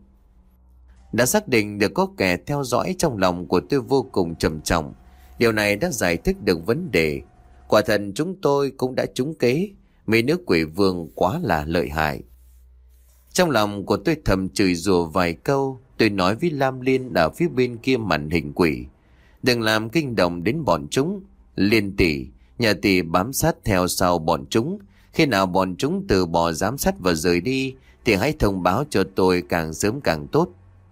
Đã xác định được có kẻ theo dõi, trong lòng của tôi vô cùng trầm trọng. Điều này đã giải thích được vấn đề. Quả thật chúng tôi cũng đã trúng kế. Mấy nữ quỷ vương quá là lợi hại. Trong lòng của tôi thầm chửi rủa vài câu. Tôi nói với Lam Liên ở phía bên kia màn hình quỷ: Đừng làm kinh động đến bọn chúng. Liên tỷ, nhà tỷ bám sát theo sau bọn chúng. Khi nào bọn chúng từ bỏ giám sát và rời đi thì hãy thông báo cho tôi càng sớm càng tốt.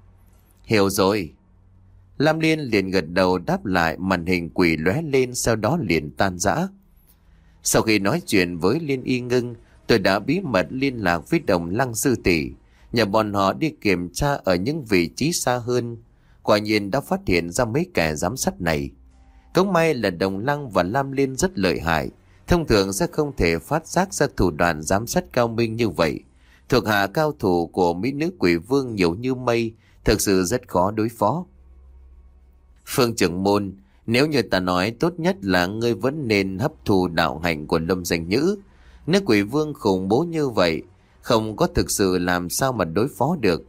Hiểu rồi. Lam Liên liền gật đầu đáp lại. Màn hình quỷ lóe lên, sau đó liền tan rã. Sau khi nói chuyện với Liên Y Ngân, tôi đã bí mật liên lạc với Đồng Lăng sư tỷ, nhờ bọn họ đi kiểm tra ở những vị trí xa hơn. Quả nhiên đã phát hiện ra mấy kẻ giám sát này. Cũng may là Đồng Lăng và Lam Liên rất lợi hại, thông thường sẽ không thể phát giác ra thủ đoạn giám sát cao minh như vậy. Thuộc hạ cao thủ của mỹ nữ quỷ vương nhiều như mây, thực sự rất khó đối phó. Phương trưởng môn, nếu như ta nói, tốt nhất là ngươi vẫn nên hấp thụ đạo hạnh của Lâm Danh Nhữ. Nữ quỷ vương khủng bố như vậy, không có thực sự làm sao mà đối phó được.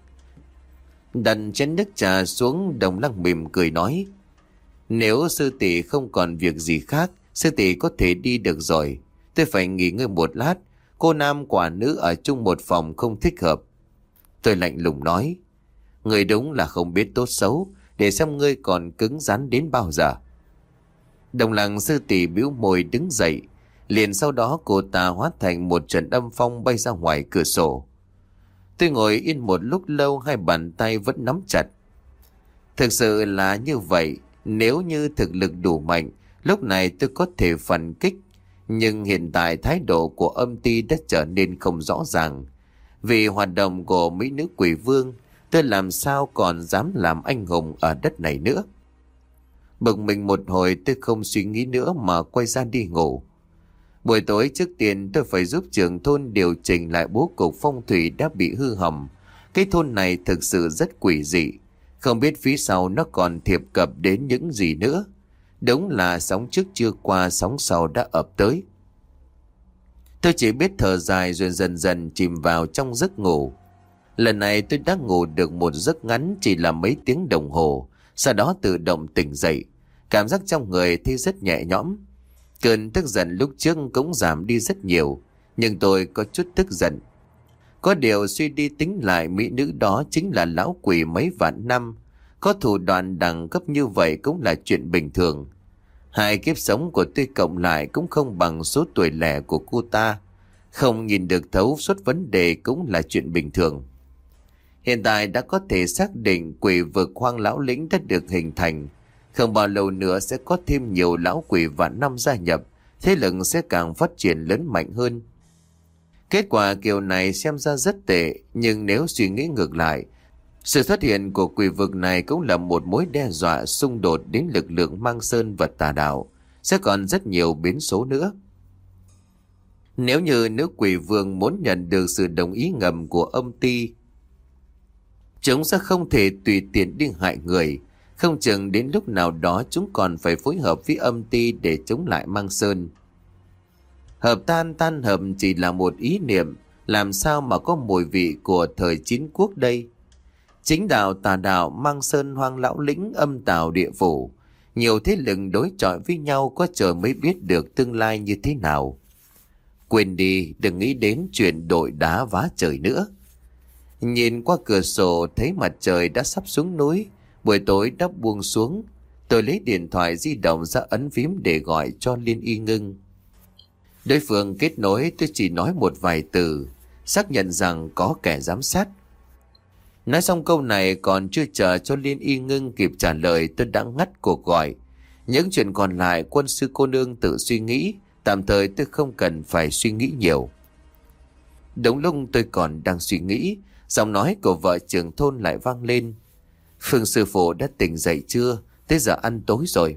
Đặt chén nước trà xuống, Đồng Lăng mỉm cười nói: Nếu sư tỷ không còn việc gì khác, sư tỷ có thể đi được rồi. Tôi phải nghỉ ngơi một lát, cô nam quả nữ ở chung một phòng không thích hợp. Tôi lạnh lùng nói: Người đúng là không biết tốt xấu, để xem ngươi còn cứng rắn đến bao giờ. Đồng Lăng sư tỷ bĩu môi đứng dậy, liền sau đó cô ta hóa thành một trận âm phong bay ra ngoài cửa sổ. Tôi ngồi yên một lúc lâu, hai bàn tay vẫn nắm chặt. Thực sự là như vậy, nếu như thực lực đủ mạnh, lúc này tôi có thể phản kích. Nhưng hiện tại thái độ của âm ty đã trở nên không rõ ràng. Vì hoạt động của mỹ nữ quỷ vương, tôi làm sao còn dám làm anh hùng ở đất này nữa. Bực mình một hồi, tôi không suy nghĩ nữa mà quay ra đi ngủ. Buổi tối trước tiên tôi phải giúp trưởng thôn điều chỉnh lại bố cục phong thủy đã bị hư hỏng. Cái thôn này thực sự rất quỷ dị. Không biết phía sau nó còn thiệp cập đến những gì nữa. Đúng là sóng trước chưa qua, sóng sau đã ập tới. Tôi chỉ biết thở dài rồi dần dần chìm vào trong giấc ngủ. Lần này tôi đã ngủ được một giấc ngắn chỉ là mấy tiếng đồng hồ. Sau đó tự động tỉnh dậy. Cảm giác trong người thấy rất nhẹ nhõm. Cơn tức giận lúc trước cũng giảm đi rất nhiều. Nhưng tôi có chút tức giận. Có điều suy đi tính lại, mỹ nữ đó chính là lão quỷ mấy vạn năm. Có thủ đoạn đẳng cấp như vậy cũng là chuyện bình thường. Hai kiếp sống của tôi cộng lại cũng không bằng số tuổi lẻ của cô ta. Không nhìn được thấu suốt vấn đề cũng là chuyện bình thường. Hiện tại đã có thể xác định quỷ vực Hoang Lão Lĩnh đã được hình thành. Không bao lâu nữa sẽ có thêm nhiều lão quỷ vạn năm gia nhập. Thế lực sẽ càng phát triển lớn mạnh hơn. Kết quả kiểu này xem ra rất tệ. Nhưng nếu suy nghĩ ngược lại, sự xuất hiện của quỷ vực này cũng là một mối đe dọa xung đột đến lực lượng Mang Sơn và Tà Đạo. Sẽ còn rất nhiều biến số nữa. Nếu như nữ quỷ vương muốn nhận được sự đồng ý ngầm của âm ty, chúng sẽ không thể tùy tiện đi hại người. Không chừng đến lúc nào đó chúng còn phải phối hợp với âm ty để chống lại Mang Sơn. Hợp tan tan hợp chỉ là một ý niệm. Làm sao mà có mùi vị của thời chiến quốc đây? Chính đạo, Tà Đạo, Mang Sơn, Hoang Lão Lĩnh, Âm Tào, Địa Phủ, nhiều thế lực đối chọi với nhau, có trời mới biết được tương lai như thế nào. Quên đi, đừng nghĩ đến chuyện đội đá vá trời nữa. Nhìn qua cửa sổ thấy mặt trời đã sắp xuống núi, buổi tối đã buông xuống. Tôi lấy điện thoại di động ra ấn phím để gọi cho Liên Y Ngưng. Đối phương kết nối, tôi chỉ nói một vài từ, xác nhận rằng có kẻ giám sát. Nói xong câu này còn chưa chờ cho Liên Y Ngưng kịp trả lời, tôi đã ngắt cuộc gọi. Những chuyện còn lại quân sư cô nương tự suy nghĩ, tạm thời tôi không cần phải suy nghĩ nhiều. Đúng lúc tôi còn đang suy nghĩ, giọng nói của vợ trưởng thôn lại vang lên. Phương sư phụ đã tỉnh dậy chưa? Tới giờ ăn tối rồi.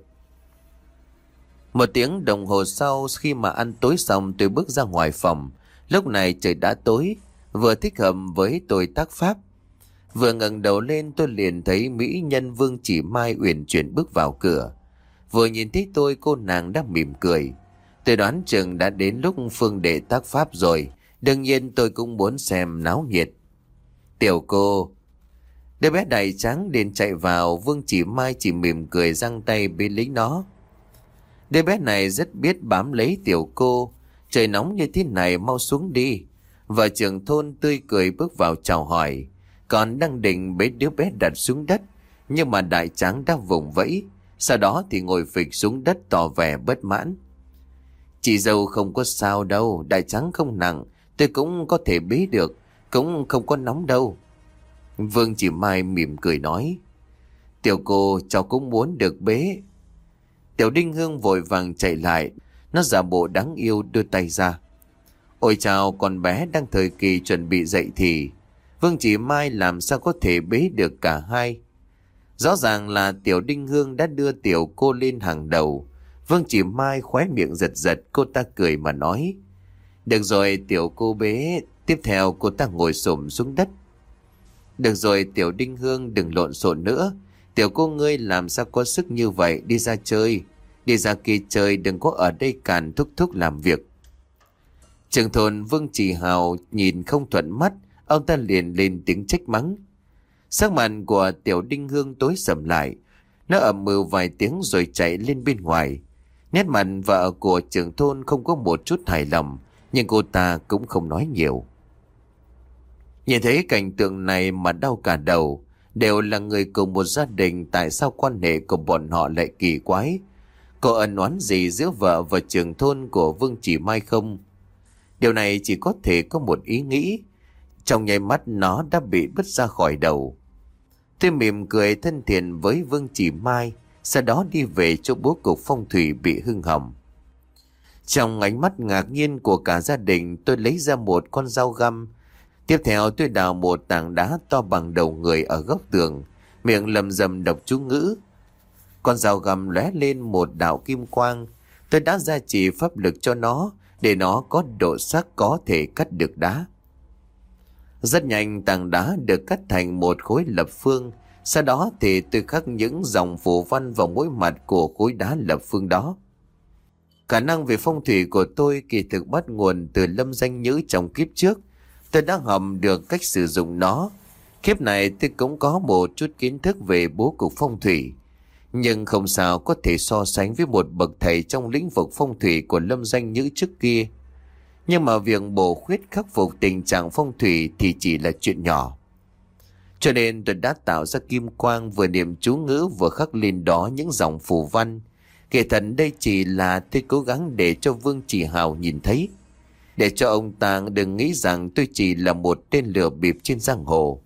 Một tiếng đồng hồ sau, khi mà ăn tối xong, tôi bước ra ngoài phòng. Lúc này trời đã tối, vừa thích hợp với tôi tác pháp. Vừa ngẩng đầu lên tôi liền thấy mỹ nhân Vương Chỉ Mai uyển chuyển bước vào cửa. Vừa nhìn thấy tôi, cô nàng đã mỉm cười. Tôi đoán chừng đã đến lúc Phương đệ tác pháp rồi. Đương nhiên tôi cũng muốn xem náo nhiệt. Tiểu cô. Đứa bé đầy trắng liền chạy vào. Vương Chỉ Mai chỉ mỉm cười giang tay bên lấy nó. Đứa bé này rất biết bám lấy tiểu cô. Trời nóng như thế này, mau xuống đi. Vợ trưởng thôn tươi cười bước vào chào hỏi. Còn đang định bế đứa bé đặt xuống đất, nhưng mà đại tráng đã vùng vẫy. Sau đó thì ngồi phịch xuống đất tỏ vẻ bất mãn. Chị dâu không có sao đâu, đại tráng không nặng, tôi cũng có thể bế được, cũng không có nóng đâu. Vương Chỉ Mai mỉm cười nói. Tiểu cô, cháu cũng muốn được bế. Tiểu Đinh Hương vội vàng chạy lại, nó giả bộ đáng yêu đưa tay ra. Ôi chào, con bé đang thời kỳ chuẩn bị dậy thì. Vương Chỉ Mai làm sao có thể bế được cả hai. Rõ ràng là Tiểu Đinh Hương đã đưa tiểu cô lên hàng đầu. Vương Chỉ Mai khóe miệng giật giật, cô ta cười mà nói. Được rồi tiểu cô bế. Tiếp theo cô ta ngồi xổm xuống đất. Được rồi Tiểu Đinh Hương, đừng lộn xộn nữa. Tiểu cô ngươi làm sao có sức như vậy, đi ra chơi. Đi ra kia chơi, đừng có ở đây càn thúc thúc làm việc. Trưởng thôn Vương Chỉ Hào nhìn không thuận mắt, ông ta liền lên tiếng trách mắng. Sắc mặt của Tiểu Đinh Hương tối sầm lại. Nó ầm mừ vài tiếng rồi chạy lên bên ngoài. Nét mặt vợ của trưởng thôn không có một chút hài lòng, nhưng cô ta cũng không nói nhiều. Nhìn thấy cảnh tượng này mà đau cả đầu. Đều là người cùng một gia đình, tại sao quan hệ của bọn họ lại kỳ quái? Có ân oán gì giữa vợ và trưởng thôn của Vương Chỉ Mai không? Điều này chỉ có thể có một ý nghĩ. Trong nháy mắt nó đã bị bứt ra khỏi đầu. Tôi mỉm cười thân thiện với Vương Chỉ Mai, sau đó đi về chỗ bố cục phong thủy bị hư hỏng. Trong ánh mắt ngạc nhiên của cả gia đình, tôi lấy ra một con dao găm. Tiếp theo tôi đào một tảng đá to bằng đầu người ở góc tường, miệng lầm rầm đọc chú ngữ. Con dao găm lóe lên một đạo kim quang. Tôi đã gia trì pháp lực cho nó, để nó có độ sắc có thể cắt được đá. Rất nhanh tảng đá được cắt thành một khối lập phương, sau đó thì tôi khắc những dòng phù văn vào mỗi mặt của khối đá lập phương đó. Khả năng về phong thủy của tôi kỳ thực bắt nguồn từ Lâm Danh Nhữ trong kiếp trước. Tôi đã học được cách sử dụng nó. Kiếp này tôi cũng có một chút kiến thức về bố cục phong thủy, nhưng không sao có thể so sánh với một bậc thầy trong lĩnh vực phong thủy của Lâm Danh Nhữ trước kia. Nhưng mà việc bổ khuyết khắc phục tình trạng phong thủy thì chỉ là chuyện nhỏ. Cho nên tôi đã tạo ra kim quang, vừa niệm chú ngữ vừa khắc lên đó những dòng phù văn. Kể thật đây chỉ là tôi cố gắng để cho Vương Chỉ Hào nhìn thấy, để cho ông ta đừng nghĩ rằng tôi chỉ là một tên lừa bịp trên giang hồ.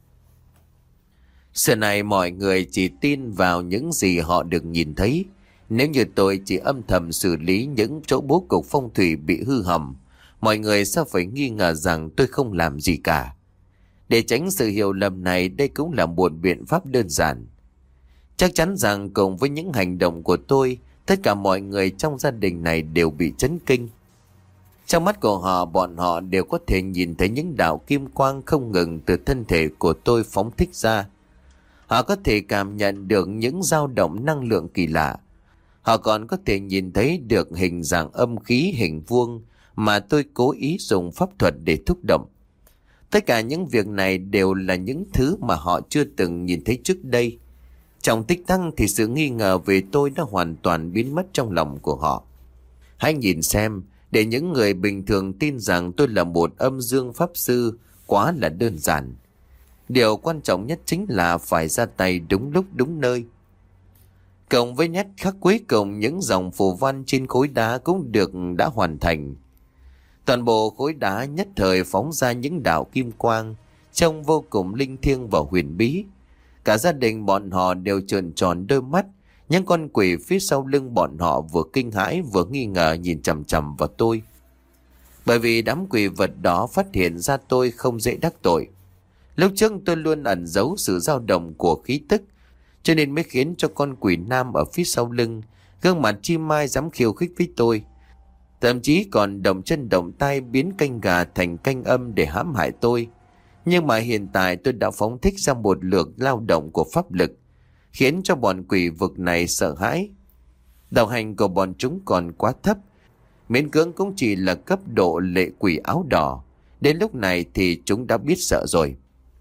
Xưa này mọi người chỉ tin vào những gì họ được nhìn thấy. Nếu như tôi chỉ âm thầm xử lý những chỗ bố cục phong thủy bị hư hỏng, mọi người sẽ phải nghi ngờ rằng tôi không làm gì cả. Để tránh sự hiểu lầm này, đây cũng là một biện pháp đơn giản. Chắc chắn rằng cùng với những hành động của tôi, tất cả mọi người trong gia đình này đều bị chấn kinh. Trong mắt của họ, bọn họ đều có thể nhìn thấy những đạo kim quang không ngừng từ thân thể của tôi phóng thích ra. Họ có thể cảm nhận được những dao động năng lượng kỳ lạ. Họ còn có thể nhìn thấy được hình dạng âm khí hình vuông mà tôi cố ý dùng pháp thuật để thúc động. Tất cả những việc này đều là những thứ mà họ chưa từng nhìn thấy trước đây. Trong tích tắc thì sự nghi ngờ về tôi đã hoàn toàn biến mất trong lòng của họ. Hãy nhìn xem, để những người bình thường tin rằng tôi là một âm dương pháp sư quá là đơn giản. Điều quan trọng nhất chính là phải ra tay đúng lúc đúng nơi. Cộng với nét khắc cuối cùng, những dòng phù văn trên khối đá cũng được đã hoàn thành. Toàn bộ khối đá nhất thời phóng ra những đạo kim quang, trông vô cùng linh thiêng và huyền bí. Cả gia đình bọn họ đều trợn tròn đôi mắt. Những con quỷ phía sau lưng bọn họ vừa kinh hãi vừa nghi ngờ nhìn chằm chằm vào tôi. Bởi vì đám quỷ vật đó phát hiện ra tôi không dễ đắc tội. Lúc trước tôi luôn ẩn giấu sự dao động của khí tức, cho nên mới khiến cho con quỷ nam ở phía sau lưng, gương mặt chi mai dám khiêu khích với tôi. Thậm chí còn động chân động tay biến canh gà thành canh âm để hãm hại tôi. Nhưng mà hiện tại tôi đã phóng thích ra một lượng lao động của pháp lực, khiến cho bọn quỷ vực này sợ hãi. Đạo hành của bọn chúng còn quá thấp, miễn cưỡng cũng chỉ là cấp độ lệ quỷ áo đỏ. Đến lúc này thì chúng đã biết sợ rồi.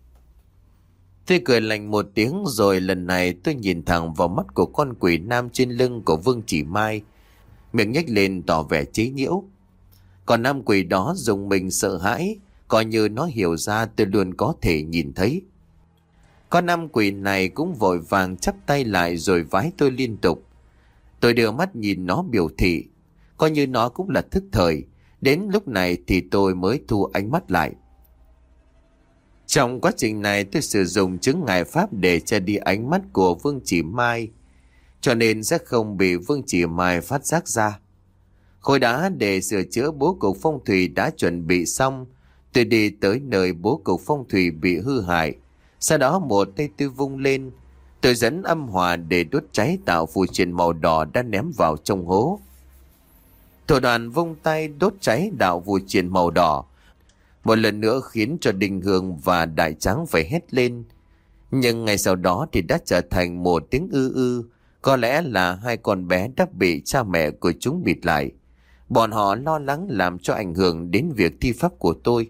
Tôi cười lạnh một tiếng, rồi lần này tôi nhìn thẳng vào mắt của con quỷ nam trên lưng của Vương Chỉ Mai, miệng nhếch lên tỏ vẻ chế nhiễu. Còn nam quỷ đó dùng mình sợ hãi, coi như nó hiểu ra tôi luôn có thể nhìn thấy. Con nam quỷ này cũng vội vàng chắp tay lại rồi vái tôi liên tục. Tôi đưa mắt nhìn nó biểu thị, coi như nó cũng là thức thời. Đến lúc này thì tôi mới thu ánh mắt lại. Trong quá trình này tôi sử dụng chứng ngại pháp để che đi ánh mắt của Vương Chỉ Mai, cho nên sẽ không bị Vương Chỉ Mai phát giác ra. Khối đá để sửa chữa bố cục phong thủy đã chuẩn bị xong. Tôi đi tới nơi bố cục phong thủy bị hư hại. Sau đó một tay tôi vung lên, tôi dẫn âm hỏa để đốt cháy tạo phù triện màu đỏ đã ném vào trong hố. Thủ đoạn vung tay đốt cháy đạo phù triện màu đỏ một lần nữa khiến cho Đình Hương và Đại Tráng phải hét lên. Nhưng ngay sau đó thì đã trở thành một tiếng ư ư. Có lẽ là hai con bé đã bị cha mẹ của chúng bịt lại. Bọn họ lo lắng làm cho ảnh hưởng đến việc thi pháp của tôi.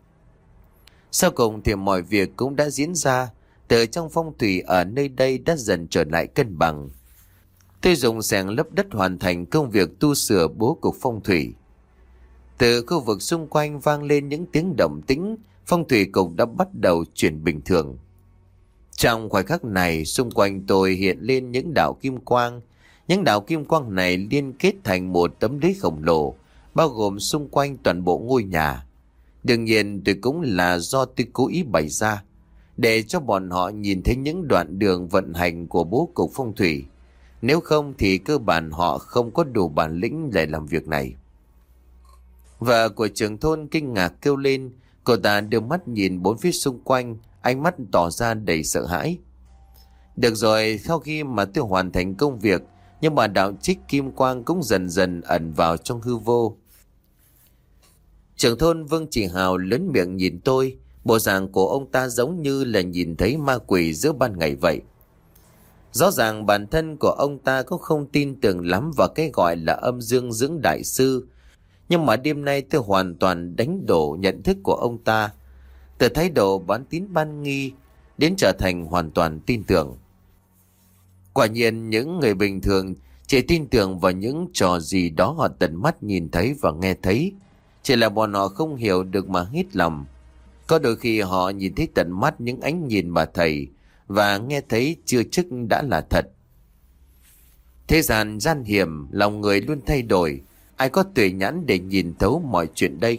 Sau cùng thì mọi việc cũng đã diễn ra. Từ trong phong thủy ở nơi đây đã dần trở lại cân bằng. Tôi dùng xẻng lấp đất hoàn thành công việc tu sửa bố cục phong thủy. Từ khu vực xung quanh vang lên những tiếng động tĩnh, phong thủy cục đã bắt đầu chuyển bình thường. Trong khoảnh khắc này, xung quanh tôi hiện lên những đạo kim quang. Những đạo kim quang này liên kết thành một tấm lưới khổng lồ, bao gồm xung quanh toàn bộ ngôi nhà. Đương nhiên tôi cũng là do tôi cố ý bày ra, để cho bọn họ nhìn thấy những đoạn đường vận hành của bố cục phong thủy. Nếu không thì cơ bản họ không có đủ bản lĩnh để làm việc này. Vợ của trưởng thôn kinh ngạc kêu lên. Cô ta đưa mắt nhìn bốn phía xung quanh, ánh mắt tỏ ra đầy sợ hãi. Được rồi, sau khi mà tôi hoàn thành công việc, nhưng mà đạo trích kim quang cũng dần dần ẩn vào trong hư vô. Trưởng thôn Vương Chỉ Hào lớn miệng nhìn tôi, bộ dạng của ông ta giống như là nhìn thấy ma quỷ giữa ban ngày vậy. Rõ ràng bản thân của ông ta cũng không tin tưởng lắm vào cái gọi là âm dương dưỡng đại sư. Nhưng mà đêm nay tôi hoàn toàn đánh đổ nhận thức của ông ta. Từ thái độ bán tín bán nghi đến trở thành hoàn toàn tin tưởng. Quả nhiên những người bình thường chỉ tin tưởng vào những trò gì đó họ tận mắt nhìn thấy và nghe thấy. Chỉ là bọn họ không hiểu được mà hết lòng. Có đôi khi họ nhìn thấy tận mắt những ánh nhìn mà thầy và nghe thấy chưa chắc đã là thật. Thế gian gian hiểm, lòng người luôn thay đổi. Ai có tuệ nhãn để nhìn thấu mọi chuyện đây?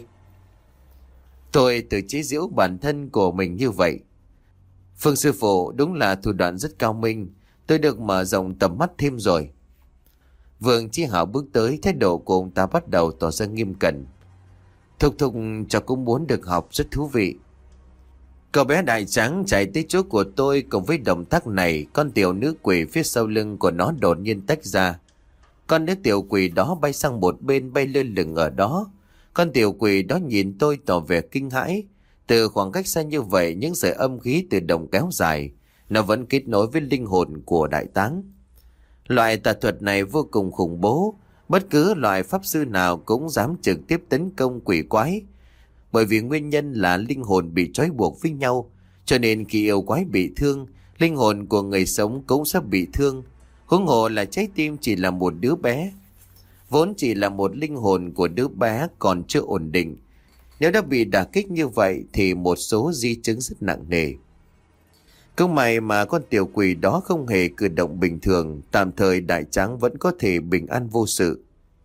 Tôi tự chế giễu bản thân của mình như vậy. Phương sư phụ đúng là thủ đoạn rất cao minh. Tôi được mở rộng tầm mắt thêm rồi. Vương Chí Hảo bước tới, thái độ của ông ta bắt đầu tỏ ra nghiêm cẩn. Thục thục cháu cũng muốn được học, rất thú vị. Cậu bé đại trắng chạy tới chỗ của tôi, cùng với động tác này, con tiểu nữ quỷ phía sau lưng của nó đột nhiên tách ra. Con nữ tiểu quỷ đó bay sang một bên, bay lơ lửng ở đó. Con tiểu quỷ đó nhìn tôi tỏ vẻ kinh hãi. Từ khoảng cách xa như vậy, những sợi âm khí tự động kéo dài. Nó vẫn kết nối với linh hồn của đại táng. Loại tà thuật này vô cùng khủng bố. Bất cứ loại pháp sư nào cũng dám trực tiếp tấn công quỷ quái. Bởi vì nguyên nhân là linh hồn bị trói buộc với nhau. Cho nên khi yêu quái bị thương, linh hồn của người sống cũng sẽ bị thương. Huống hồ là trái tim chỉ là một đứa bé. Vốn chỉ là một linh hồn của đứa bé còn chưa ổn định. Nếu đã bị đả kích như vậy thì một số di chứng rất nặng nề. Cũng may mà con tiểu quỷ đó không hề cử động bình thường, tạm thời đại tráng vẫn có thể bình an vô sự.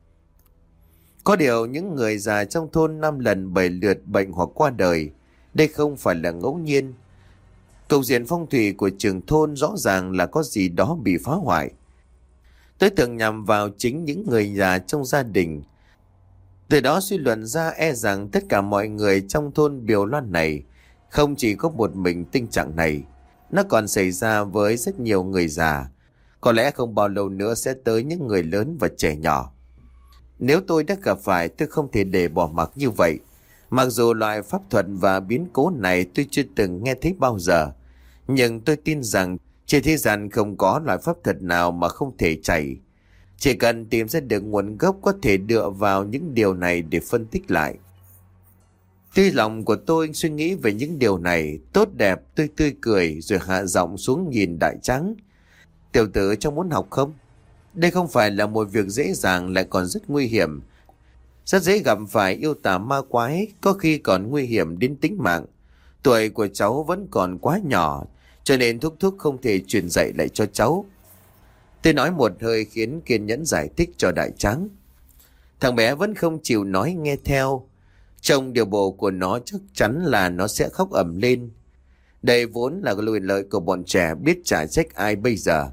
Có điều những người già trong thôn năm lần bảy lượt bệnh hoặc qua đời, đây không phải là ngẫu nhiên. Cục diện phong thủy của trường thôn rõ ràng là có gì đó bị phá hoại. Tôi tưởng nhằm vào chính những người già trong gia đình. Từ đó suy luận ra e rằng tất cả mọi người trong thôn Biều Loan này không chỉ có một mình tình trạng này. Nó còn xảy ra với rất nhiều người già. Có lẽ không bao lâu nữa sẽ tới những người lớn và trẻ nhỏ. Nếu tôi đã gặp phải, tôi không thể để bỏ mặc như vậy. Mặc dù loại pháp thuật và biến cố này tôi chưa từng nghe thấy bao giờ, nhưng tôi tin rằng trên thế gian không có loại pháp thuật nào mà không thể chảy. Chỉ cần tìm ra được nguồn gốc có thể dựa vào những điều này để phân tích lại. Tuy lòng của tôi suy nghĩ về những điều này, tốt đẹp, tôi tươi cười rồi hạ giọng xuống nhìn đại tráng. Tiểu tử cháu muốn học không? Đây không phải là một việc dễ dàng, lại còn rất nguy hiểm. Rất dễ gặp phải yêu tà ma quái, có khi còn nguy hiểm đến tính mạng. Tuổi của cháu vẫn còn quá nhỏ, cho nên thúc thúc không thể truyền dạy lại cho cháu. Tôi nói một hơi khiến kiên nhẫn giải thích cho đại tráng. Thằng bé vẫn không chịu nói nghe theo. Trong điều bộ của nó chắc chắn là nó sẽ khóc ầm lên. Đây vốn là quyền lợi của bọn trẻ, biết trả trách ai bây giờ.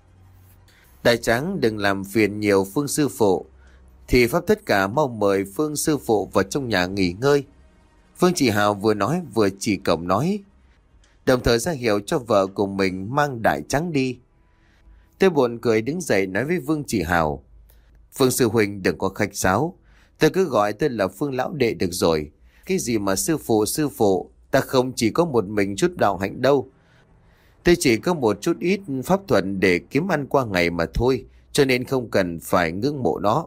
Đại tráng đừng làm phiền nhiều Phương sư phụ. Thì pháp tất cả mau mời Phương sư phụ vào trong nhà nghỉ ngơi. Phương Chỉ Hào vừa nói vừa chỉ cổng nói, đồng thời ra hiệu cho vợ của mình mang đại tráng đi. Tôi buồn cười đứng dậy nói với Vương Chỉ Hào, Phương sư huynh đừng có khách sáo, tôi cứ gọi tôi là Phương lão đệ được rồi. Cái gì mà sư phụ sư phụ, ta không chỉ có một mình chút đạo hạnh đâu. Tôi chỉ có một chút ít pháp thuật để kiếm ăn qua ngày mà thôi, cho nên không cần phải ngưỡng mộ nó.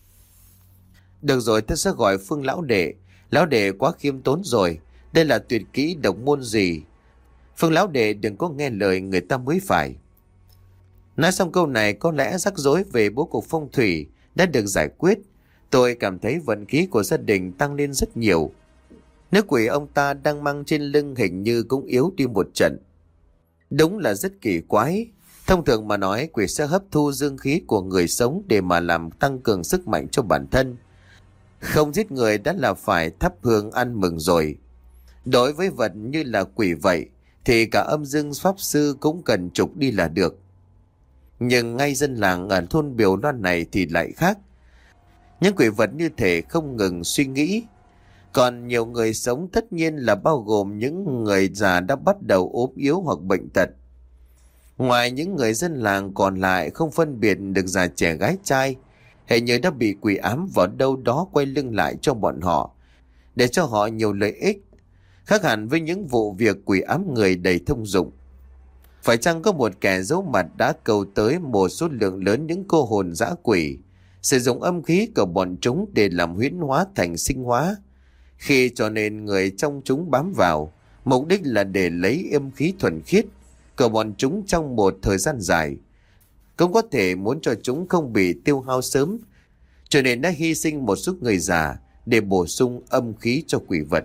Được rồi, tôi sẽ gọi Phương lão đệ. Lão đệ quá khiêm tốn rồi, đây là tuyệt kỹ độc môn gì. Phương lão đệ đừng có nghe lời người ta mới phải. Nói xong câu này, có lẽ rắc rối về bố cục phong thủy đã được giải quyết. Tôi cảm thấy vận khí của gia đình tăng lên rất nhiều. Nữ quỷ ông ta đang mang trên lưng hình như cũng yếu đi một trận. Đúng là rất kỳ quái. Thông thường mà nói, quỷ sẽ hấp thu dương khí của người sống để mà làm tăng cường sức mạnh cho bản thân. Không giết người đã là phải thắp hương ăn mừng rồi. Đối với vật như là quỷ vậy, thì cả âm dương pháp sư cũng cần trục đi là được. Nhưng ngay dân làng ở thôn Biều Loan này thì lại khác. Những quỷ vật như thể không ngừng suy nghĩ. Còn nhiều người sống tất nhiên là bao gồm những người già đã bắt đầu ốm yếu hoặc bệnh tật. Ngoài những người dân làng còn lại không phân biệt được già trẻ gái trai, hình như đã bị quỷ ám vào đâu đó quay lưng lại cho bọn họ, để cho họ nhiều lợi ích, khác hẳn với những vụ việc quỷ ám người đầy thông dụng. Phải chăng có một kẻ giấu mặt đã cầu tới một số lượng lớn những cô hồn dã quỷ, sử dụng âm khí của bọn chúng để làm huyễn hóa thành sinh hóa, khi cho nên người trong chúng bám vào, mục đích là để lấy âm khí thuần khiết của bọn chúng trong một thời gian dài, cũng có thể muốn cho chúng không bị tiêu hao sớm, cho nên đã hy sinh một số người già để bổ sung âm khí cho quỷ vật.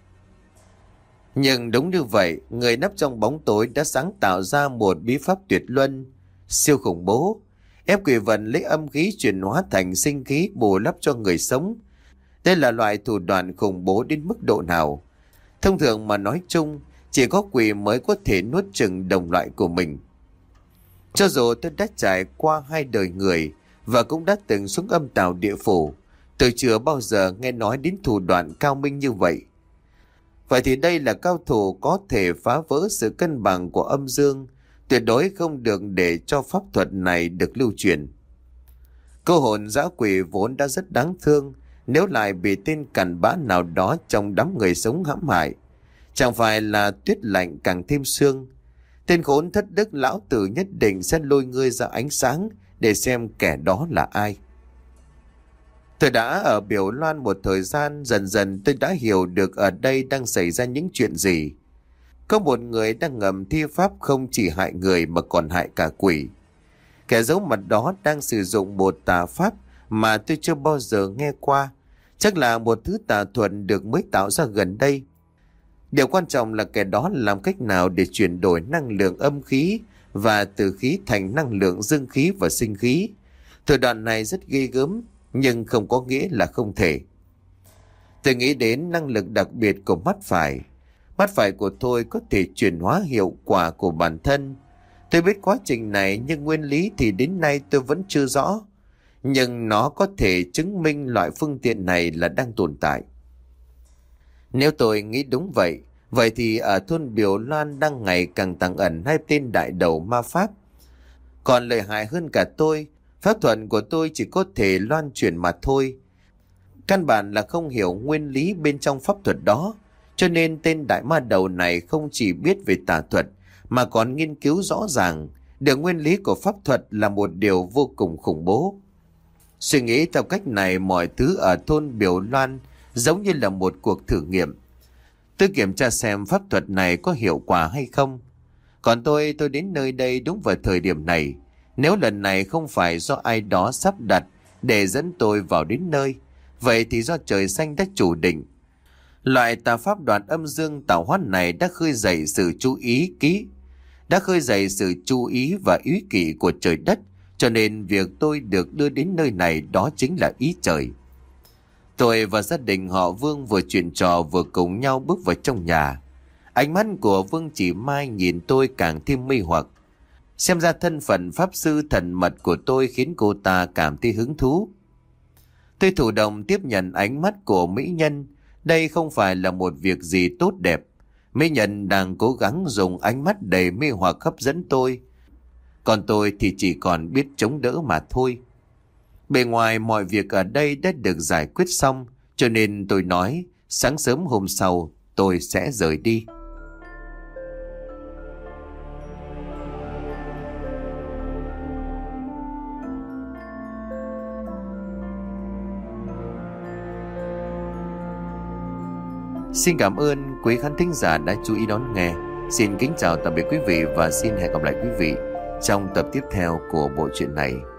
Nhưng đúng như vậy, người nấp trong bóng tối đã sáng tạo ra một bí pháp tuyệt luân, siêu khủng bố, ép quỷ vật lấy âm khí chuyển hóa thành sinh khí bù lấp cho người sống. Đây là loại thủ đoạn khủng bố đến mức độ nào? Thông thường mà nói chung, chỉ có quỷ mới có thể nuốt chửng đồng loại của mình. Cho dù tôi đã trải qua hai đời người và cũng đã từng xuống âm tào địa phủ, tôi chưa bao giờ nghe nói đến thủ đoạn cao minh như vậy. Vậy thì đây là cao thủ có thể phá vỡ sự cân bằng của âm dương, tuyệt đối không được để cho pháp thuật này được lưu truyền. Cô hồn dã quỷ vốn đã rất đáng thương, nếu lại bị tên cặn bã nào đó trong đám người sống hãm hại, chẳng phải là tuyết lạnh càng thêm sương. Tên khốn thất đức lão tử nhất định sẽ lôi ngươi ra ánh sáng để xem kẻ đó là ai. Tôi đã ở Biểu Loan một thời gian, dần dần tôi đã hiểu được ở đây đang xảy ra những chuyện gì. Có một người đang ngầm thi pháp không chỉ hại người mà còn hại cả quỷ. Kẻ giấu mặt đó đang sử dụng một tà pháp mà tôi chưa bao giờ nghe qua. Chắc là một thứ tà thuật được mới tạo ra gần đây. Điều quan trọng là kẻ đó làm cách nào để chuyển đổi năng lượng âm khí và từ khí thành năng lượng dương khí và sinh khí. Thủ đoạn này rất ghê gớm, nhưng không có nghĩa là không thể. Tôi nghĩ đến năng lực đặc biệt của mắt phải. Mắt phải của tôi có thể chuyển hóa hiệu quả của bản thân. Tôi biết quá trình này nhưng nguyên lý thì đến nay tôi vẫn chưa rõ. Nhưng nó có thể chứng minh loại phương tiện này là đang tồn tại. Nếu tôi nghĩ đúng vậy, vậy thì ở thôn Biểu Loan đang ngày càng tăng ẩn hai tên đại đầu ma pháp. Còn lợi hại hơn cả tôi, pháp thuật của tôi chỉ có thể loan truyền mà thôi. Căn bản là không hiểu nguyên lý bên trong pháp thuật đó, cho nên tên đại ma đầu này không chỉ biết về tà thuật mà còn nghiên cứu rõ ràng được nguyên lý của pháp thuật là một điều vô cùng khủng bố. Suy nghĩ theo cách này, mọi thứ ở thôn Biểu Loan giống như là một cuộc thử nghiệm. Tôi kiểm tra xem pháp thuật này có hiệu quả hay không. Còn tôi, tôi đến nơi đây đúng vào thời điểm này. Nếu lần này không phải do ai đó sắp đặt để dẫn tôi vào đến nơi, vậy thì do trời xanh đã chủ định. Loại tà pháp đoạn âm dương tạo hóa này đã khơi dậy sự chú ý kỹ, đã khơi dậy sự chú ý và ý kỷ của trời đất, cho nên việc tôi được đưa đến nơi này đó chính là ý trời. Tôi và gia đình họ Vương vừa chuyện trò vừa cùng nhau bước vào trong nhà. Ánh mắt của Vương Chỉ Mai nhìn tôi càng thêm mê hoặc. Xem ra thân phận pháp sư thần mật của tôi khiến cô ta cảm thấy hứng thú. Tôi chủ động tiếp nhận ánh mắt của mỹ nhân. Đây không phải là một việc gì tốt đẹp. Mỹ nhân đang cố gắng dùng ánh mắt đầy mê hoặc hấp dẫn tôi. Còn tôi thì chỉ còn biết chống đỡ mà thôi. Bề ngoài mọi việc ở đây đã được giải quyết xong, cho nên tôi nói sáng sớm hôm sau tôi sẽ rời đi. Xin cảm ơn quý khán thính giả đã chú ý đón nghe. Xin kính chào tạm biệt quý vị và xin hẹn gặp lại quý vị trong tập tiếp theo của bộ truyện này.